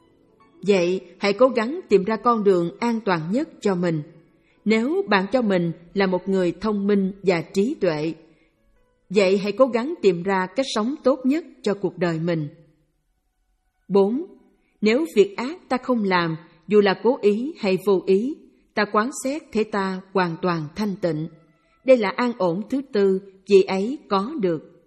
Vậy hãy cố gắng tìm ra con đường an toàn nhất cho mình. Nếu bạn cho mình là một người thông minh và trí tuệ, vậy hãy cố gắng tìm ra cách sống tốt nhất cho cuộc đời mình. Bốn. Nếu việc ác ta không làm, dù là cố ý hay vô ý, ta quán xét thấy ta hoàn toàn thanh tịnh. Đây là an ổn thứ tư, vì ấy có được.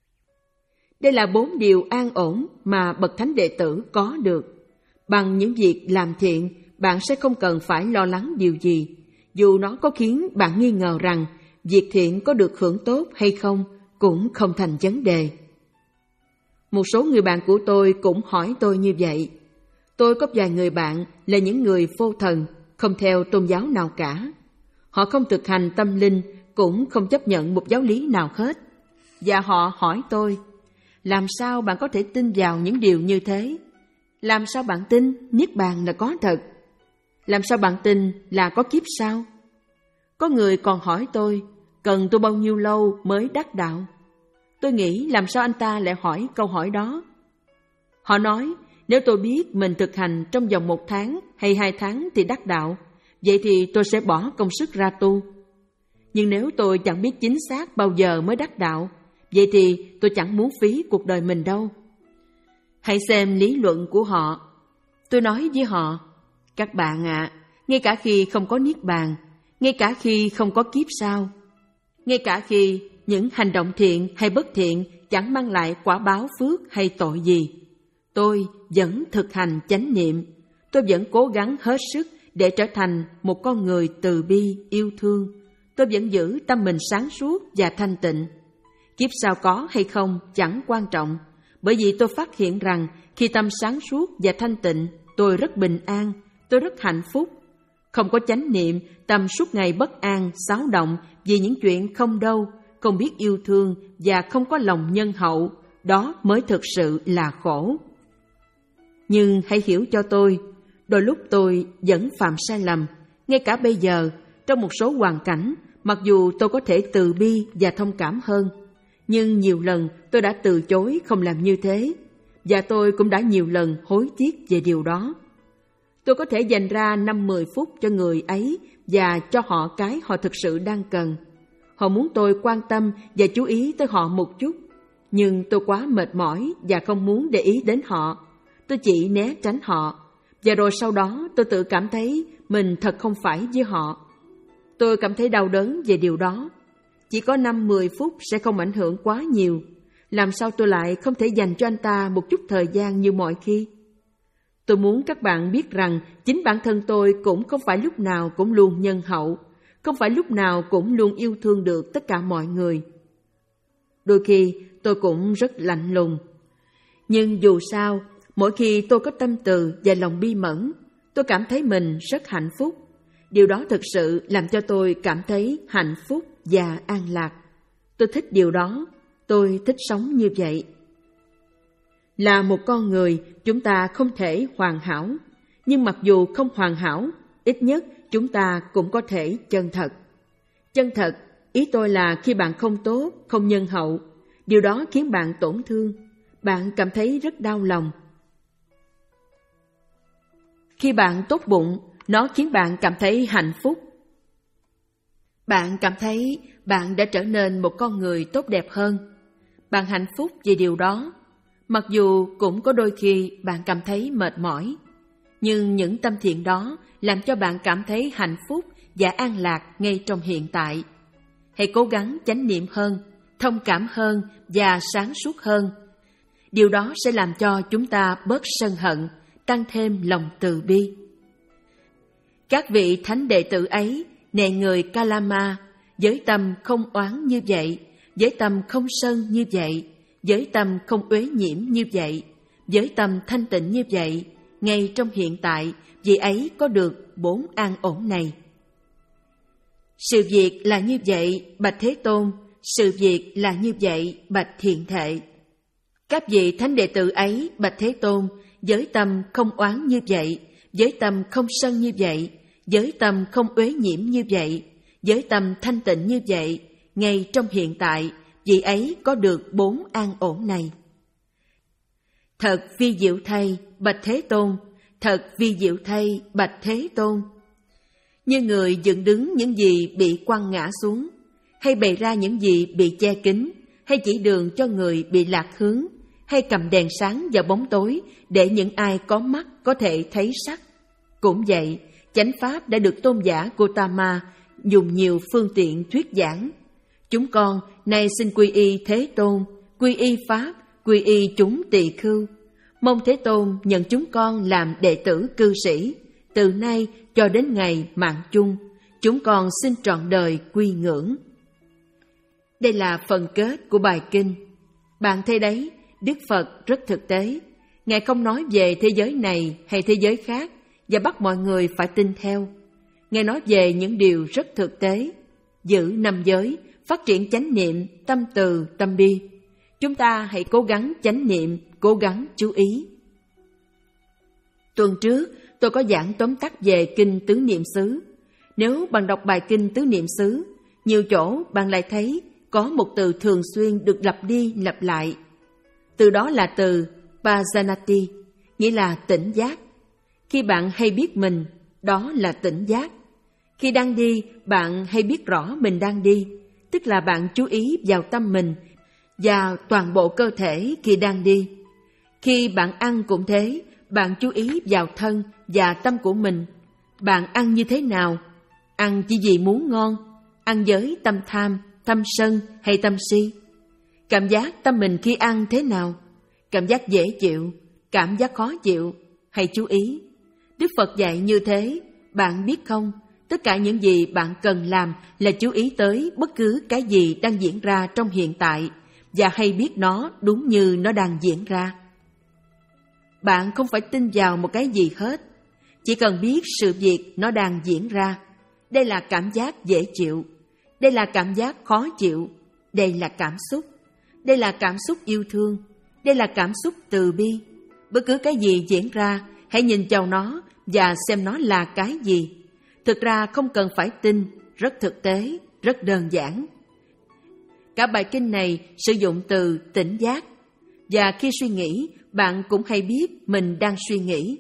Đây là bốn điều an ổn mà bậc thánh đệ tử có được. Bằng những việc làm thiện, bạn sẽ không cần phải lo lắng điều gì, dù nó có khiến bạn nghi ngờ rằng việc thiện có được hưởng tốt hay không cũng không thành vấn đề. Một số người bạn của tôi cũng hỏi tôi như vậy. Tôi có vài người bạn là những người vô thần, không theo tôn giáo nào cả. Họ không thực hành tâm linh, cũng không chấp nhận một giáo lý nào hết. Và họ hỏi tôi, làm sao bạn có thể tin vào những điều như thế? Làm sao bạn tin Niết Bàn là có thật? Làm sao bạn tin là có kiếp sau? Có người còn hỏi tôi, cần tôi bao nhiêu lâu mới đắc đạo? Tôi nghĩ làm sao anh ta lại hỏi câu hỏi đó. Họ nói, nếu tôi biết mình thực hành trong vòng một tháng hay hai tháng thì đắc đạo, vậy thì tôi sẽ bỏ công sức ra tu. Nhưng nếu tôi chẳng biết chính xác bao giờ mới đắc đạo, vậy thì tôi chẳng muốn phí cuộc đời mình đâu. Hãy xem lý luận của họ. Tôi nói với họ, các bạn ạ, à, ngay cả khi không có niết bàn, ngay cả khi không có kiếp sau, ngay cả khi những hành động thiện hay bất thiện chẳng mang lại quả báo phước hay tội gì, tôi vẫn thực hành chánh niệm. Tôi vẫn cố gắng hết sức để trở thành một con người từ bi, yêu thương. Tôi vẫn giữ tâm mình sáng suốt và thanh tịnh. Kiếp sau có hay không chẳng quan trọng, bởi vì tôi phát hiện rằng khi tâm sáng suốt và thanh tịnh, tôi rất bình an, tôi rất hạnh phúc. Không có chánh niệm, tâm suốt ngày bất an, xáo động vì những chuyện không đâu, không biết yêu thương và không có lòng nhân hậu, đó mới thực sự là khổ. Nhưng hãy hiểu cho tôi, đôi lúc tôi vẫn phạm sai lầm. Ngay cả bây giờ, trong một số hoàn cảnh, mặc dù tôi có thể từ bi và thông cảm hơn, nhưng nhiều lần tôi đã từ chối không làm như thế, và tôi cũng đã nhiều lần hối tiếc về điều đó. Tôi có thể dành ra năm mười phút cho người ấy và cho họ cái họ thực sự đang cần. Họ muốn tôi quan tâm và chú ý tới họ một chút, nhưng tôi quá mệt mỏi và không muốn để ý đến họ. Tôi chỉ né tránh họ, và rồi sau đó tôi tự cảm thấy mình thật không phải với họ. Tôi cảm thấy đau đớn về điều đó. Chỉ có năm mười phút sẽ không ảnh hưởng quá nhiều. Làm sao tôi lại không thể dành cho anh ta một chút thời gian như mọi khi? Tôi muốn các bạn biết rằng chính bản thân tôi cũng không phải lúc nào cũng luôn nhân hậu, không phải lúc nào cũng luôn yêu thương được tất cả mọi người. Đôi khi tôi cũng rất lạnh lùng. Nhưng dù sao, mỗi khi tôi có tâm từ và lòng bi mẫn, tôi cảm thấy mình rất hạnh phúc. Điều đó thực sự làm cho tôi cảm thấy hạnh phúc và an lạc. Tôi thích điều đó, tôi thích sống như vậy. Là một con người, chúng ta không thể hoàn hảo, nhưng mặc dù không hoàn hảo, ít nhất chúng ta cũng có thể chân thật. Chân thật, ý tôi là khi bạn không tốt, không nhân hậu, điều đó khiến bạn tổn thương, bạn cảm thấy rất đau lòng. Khi bạn tốt bụng, nó khiến bạn cảm thấy hạnh phúc. Bạn cảm thấy bạn đã trở nên một con người tốt đẹp hơn. Bạn hạnh phúc vì điều đó. Mặc dù cũng có đôi khi bạn cảm thấy mệt mỏi, nhưng những tâm thiện đó làm cho bạn cảm thấy hạnh phúc và an lạc ngay trong hiện tại. Hãy cố gắng chánh niệm hơn, thông cảm hơn và sáng suốt hơn. Điều đó sẽ làm cho chúng ta bớt sân hận, tăng thêm lòng từ bi. Các vị thánh đệ tử ấy nệ người Kalama với tâm không oán như vậy, với tâm không sân như vậy, với tâm không uế nhiễm như vậy, với tâm thanh tịnh như vậy, ngay trong hiện tại, vị ấy có được bốn an ổn này. Sự việc là như vậy, bạch Thế Tôn, sự việc là như vậy, bạch Thiện Thệ. Các vị thánh đệ tử ấy, bạch Thế Tôn, với tâm không oán như vậy, với tâm không sân như vậy, với tâm không uế nhiễm như vậy, với tâm thanh tịnh như vậy, ngay trong hiện tại, vị ấy có được bốn an ổn này. Thật vi diệu thay, bạch Thế Tôn, thật vi diệu thay, bạch Thế Tôn. Như người dựng đứng những gì bị quăng ngã xuống, hay bày ra những gì bị che kín, hay chỉ đường cho người bị lạc hướng, hay cầm đèn sáng vào bóng tối để những ai có mắt có thể thấy sắc. Cũng vậy, chánh pháp đã được tôn giả Gotama dùng nhiều phương tiện thuyết giảng. Chúng con nay xin quy y Thế Tôn, quy y Pháp, quy y chúng tỳ khưu. Mong Thế Tôn nhận chúng con làm đệ tử cư sĩ. Từ nay cho đến ngày mạng chung, chúng con xin trọn đời quy ngưỡng. Đây là phần kết của bài kinh. Bạn thấy đấy, Đức Phật rất thực tế. Ngài không nói về thế giới này hay thế giới khác và bắt mọi người phải tin theo. Ngài nói về những điều rất thực tế. Giữ năm giới, phát triển chánh niệm, tâm từ, tâm bi. Chúng ta hãy cố gắng chánh niệm, cố gắng chú ý. Tuần trước, tôi có giảng tóm tắt về Kinh Tứ Niệm xứ. Nếu bạn đọc bài kinh Tứ Niệm xứ, nhiều chỗ bạn lại thấy có một từ thường xuyên được lặp đi lặp lại. Từ đó là từ Pajanati, nghĩa là tỉnh giác. Khi bạn hay biết mình, đó là tỉnh giác. Khi đang đi, bạn hay biết rõ mình đang đi, tức là bạn chú ý vào tâm mình và toàn bộ cơ thể khi đang đi. Khi bạn ăn cũng thế, bạn chú ý vào thân và tâm của mình. Bạn ăn như thế nào? Ăn chỉ vì muốn ngon? Ăn với tâm tham, tâm sân hay tâm si? Cảm giác tâm mình khi ăn thế nào? Cảm giác dễ chịu, cảm giác khó chịu, hay chú ý? Đức Phật dạy như thế, bạn biết không? Tất cả những gì bạn cần làm là chú ý tới bất cứ cái gì đang diễn ra trong hiện tại và hay biết nó đúng như nó đang diễn ra. Bạn không phải tin vào một cái gì hết, chỉ cần biết sự việc nó đang diễn ra. Đây là cảm giác dễ chịu, đây là cảm giác khó chịu, đây là cảm xúc, đây là cảm xúc yêu thương, đây là cảm xúc từ bi. Bất cứ cái gì diễn ra, hãy nhìn vào nó và xem nó là cái gì. Thực ra không cần phải tin, rất thực tế, rất đơn giản. Cả bài kinh này sử dụng từ tỉnh giác, và khi suy nghĩ, bạn cũng hay biết mình đang suy nghĩ.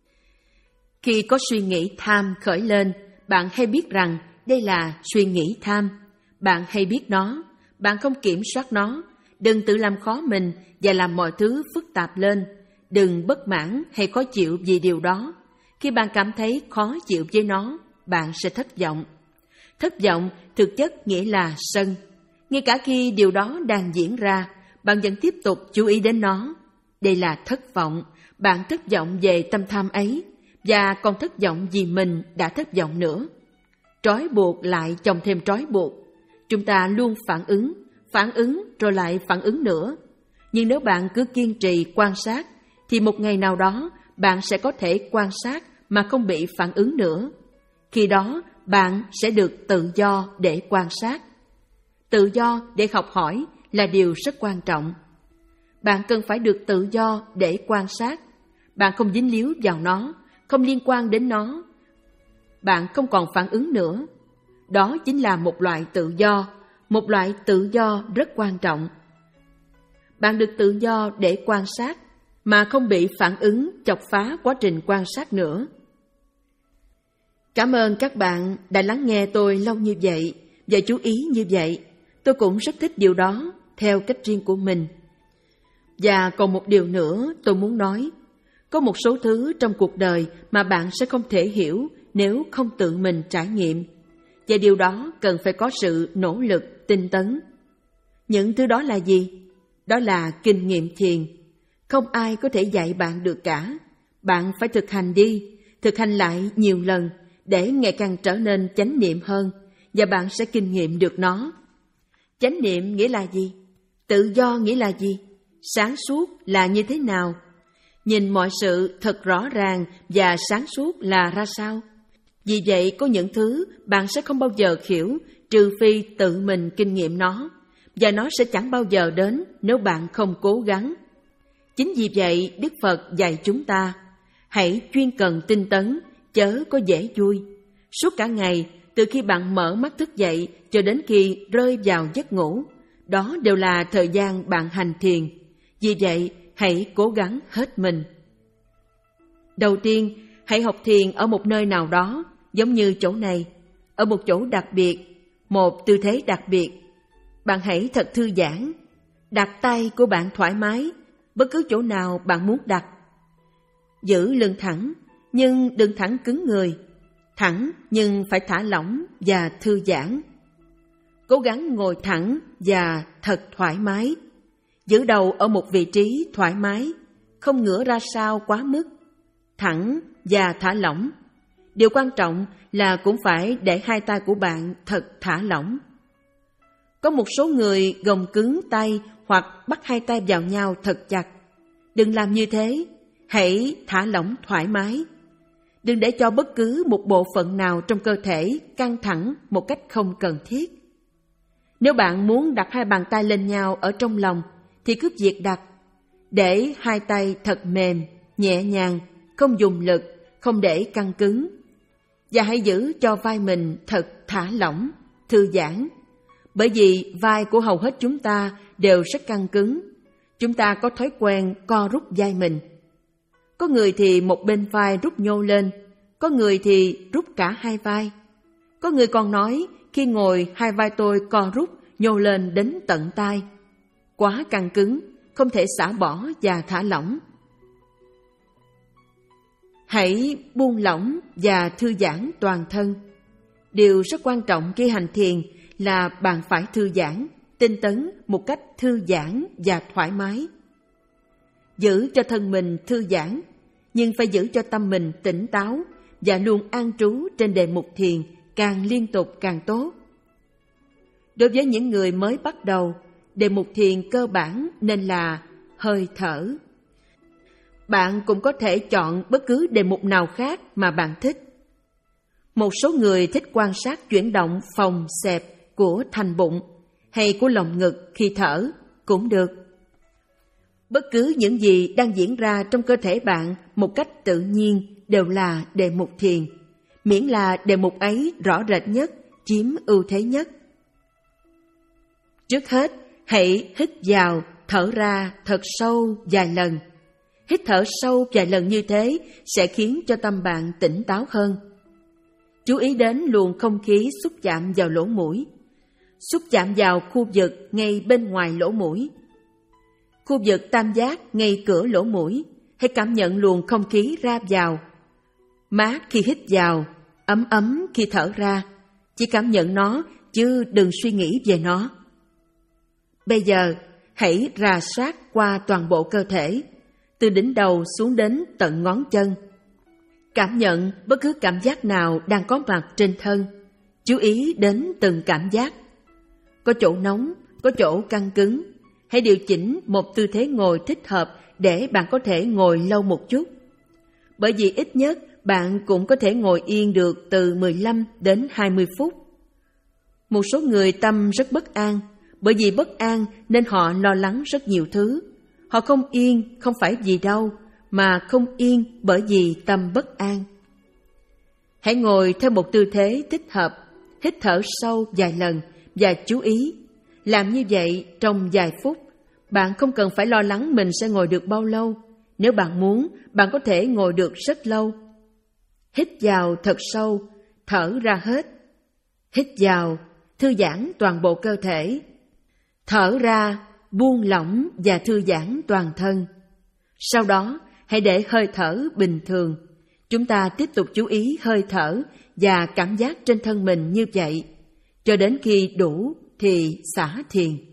Khi có suy nghĩ tham khởi lên, bạn hay biết rằng đây là suy nghĩ tham. Bạn hay biết nó, bạn không kiểm soát nó. Đừng tự làm khó mình và làm mọi thứ phức tạp lên. Đừng bất mãn hay khó chịu vì điều đó. Khi bạn cảm thấy khó chịu với nó, bạn sẽ thất vọng. Thất vọng thực chất nghĩa là sân. Ngay cả khi điều đó đang diễn ra, bạn vẫn tiếp tục chú ý đến nó. Đây là thất vọng. Bạn thất vọng về tâm tham ấy, và còn thất vọng vì mình đã thất vọng nữa. Trói buộc lại chồng thêm trói buộc. Chúng ta luôn phản ứng, phản ứng rồi lại phản ứng nữa. Nhưng nếu bạn cứ kiên trì quan sát, thì một ngày nào đó bạn sẽ có thể quan sát mà không bị phản ứng nữa. Khi đó bạn sẽ được tự do để quan sát. Tự do để học hỏi là điều rất quan trọng. Bạn cần phải được tự do để quan sát. Bạn không dính líu vào nó, không liên quan đến nó. Bạn không còn phản ứng nữa. Đó chính là một loại tự do, một loại tự do rất quan trọng. Bạn được tự do để quan sát, mà không bị phản ứng chọc phá quá trình quan sát nữa. Cảm ơn các bạn đã lắng nghe tôi lâu như vậy và chú ý như vậy. Tôi cũng rất thích điều đó theo cách riêng của mình. Và còn một điều nữa tôi muốn nói. Có một số thứ trong cuộc đời mà bạn sẽ không thể hiểu nếu không tự mình trải nghiệm. Và điều đó cần phải có sự nỗ lực, tinh tấn. Những thứ đó là gì? Đó là kinh nghiệm thiền. Không ai có thể dạy bạn được cả. Bạn phải thực hành đi, thực hành lại nhiều lần để ngày càng trở nên chánh niệm hơn, và bạn sẽ kinh nghiệm được nó. Chánh niệm nghĩa là gì? Tự do nghĩa là gì? Sáng suốt là như thế nào? Nhìn mọi sự thật rõ ràng và sáng suốt là ra sao? Vì vậy có những thứ bạn sẽ không bao giờ hiểu trừ phi tự mình kinh nghiệm nó, và nó sẽ chẳng bao giờ đến nếu bạn không cố gắng. Chính vì vậy Đức Phật dạy chúng ta hãy chuyên cần tinh tấn, chớ có dễ vui. Suốt cả ngày, từ khi bạn mở mắt thức dậy cho đến khi rơi vào giấc ngủ, đó đều là thời gian bạn hành thiền. Vì vậy hãy cố gắng hết mình. Đầu tiên, hãy học thiền ở một nơi nào đó, giống như chỗ này, ở một chỗ đặc biệt, một tư thế đặc biệt. Bạn hãy thật thư giãn, đặt tay của bạn thoải mái, bất cứ chỗ nào bạn muốn đặt. Giữ lưng thẳng, nhưng đừng thẳng cứng người. Thẳng nhưng phải thả lỏng và thư giãn. Cố gắng ngồi thẳng và thật thoải mái. Giữ đầu ở một vị trí thoải mái, không ngửa ra sau quá mức. Thẳng và thả lỏng. Điều quan trọng là cũng phải để hai tay của bạn thật thả lỏng. Có một số người gồng cứng tay hoặc bắt hai tay vào nhau thật chặt. Đừng làm như thế, hãy thả lỏng thoải mái. Đừng để cho bất cứ một bộ phận nào trong cơ thể căng thẳng một cách không cần thiết. Nếu bạn muốn đặt hai bàn tay lên nhau ở trong lòng, thì cứ việc đặt. Để hai tay thật mềm, nhẹ nhàng, không dùng lực, không để căng cứng. và hãy giữ cho vai mình thật thả lỏng, thư giãn. Bởi vì vai của hầu hết chúng ta đều rất căng cứng. Chúng ta có thói quen co rút vai mình. Có người thì một bên vai rút nhô lên, có người thì rút cả hai vai. Có người còn nói khi ngồi hai vai tôi co rút nhô lên đến tận tai. Quá căng cứng, không thể xả bỏ và thả lỏng. Hãy buông lỏng và thư giãn toàn thân. Điều rất quan trọng khi hành thiền là bạn phải thư giãn, tinh tấn một cách thư giãn và thoải mái. Giữ cho thân mình thư giãn, nhưng phải giữ cho tâm mình tỉnh táo và luôn an trú trên đề mục thiền càng liên tục càng tốt. Đối với những người mới bắt đầu, đề mục thiền cơ bản nên là hơi thở. Bạn cũng có thể chọn bất cứ đề mục nào khác mà bạn thích. Một số người thích quan sát chuyển động phồng xẹp của thành bụng hay của lồng ngực khi thở cũng được. Bất cứ những gì đang diễn ra trong cơ thể bạn một cách tự nhiên đều là đề mục thiền, miễn là đề mục ấy rõ rệt nhất, chiếm ưu thế nhất. Trước hết, hãy hít vào, thở ra thật sâu vài lần. Hít thở sâu vài lần như thế sẽ khiến cho tâm bạn tỉnh táo hơn. Chú ý đến luồng không khí xúc chạm vào lỗ mũi, xúc chạm vào khu vực ngay bên ngoài lỗ mũi. Khu vực tam giác ngay cửa lỗ mũi, hãy cảm nhận luồng không khí ra vào. Mát khi hít vào, ấm ấm khi thở ra. Chỉ cảm nhận nó, chứ đừng suy nghĩ về nó. Bây giờ, hãy rà soát qua toàn bộ cơ thể, từ đỉnh đầu xuống đến tận ngón chân. Cảm nhận bất cứ cảm giác nào đang có mặt trên thân. Chú ý đến từng cảm giác. Có chỗ nóng, có chỗ căng cứng. Hãy điều chỉnh một tư thế ngồi thích hợp để bạn có thể ngồi lâu một chút. Bởi vì ít nhất bạn cũng có thể ngồi yên được từ mười lăm đến hai mươi phút. Một số người tâm rất bất an, bởi vì bất an nên họ lo lắng rất nhiều thứ. Họ không yên không phải vì đau, mà không yên bởi vì tâm bất an. Hãy ngồi theo một tư thế thích hợp, hít thở sâu vài lần và chú ý. Làm như vậy trong vài phút, bạn không cần phải lo lắng mình sẽ ngồi được bao lâu. Nếu bạn muốn, bạn có thể ngồi được rất lâu. Hít vào thật sâu, thở ra hết. Hít vào, thư giãn toàn bộ cơ thể. Thở ra, buông lỏng và thư giãn toàn thân. Sau đó, hãy để hơi thở bình thường. Chúng ta tiếp tục chú ý hơi thở và cảm giác trên thân mình như vậy, cho đến khi đủ thì xả thiền.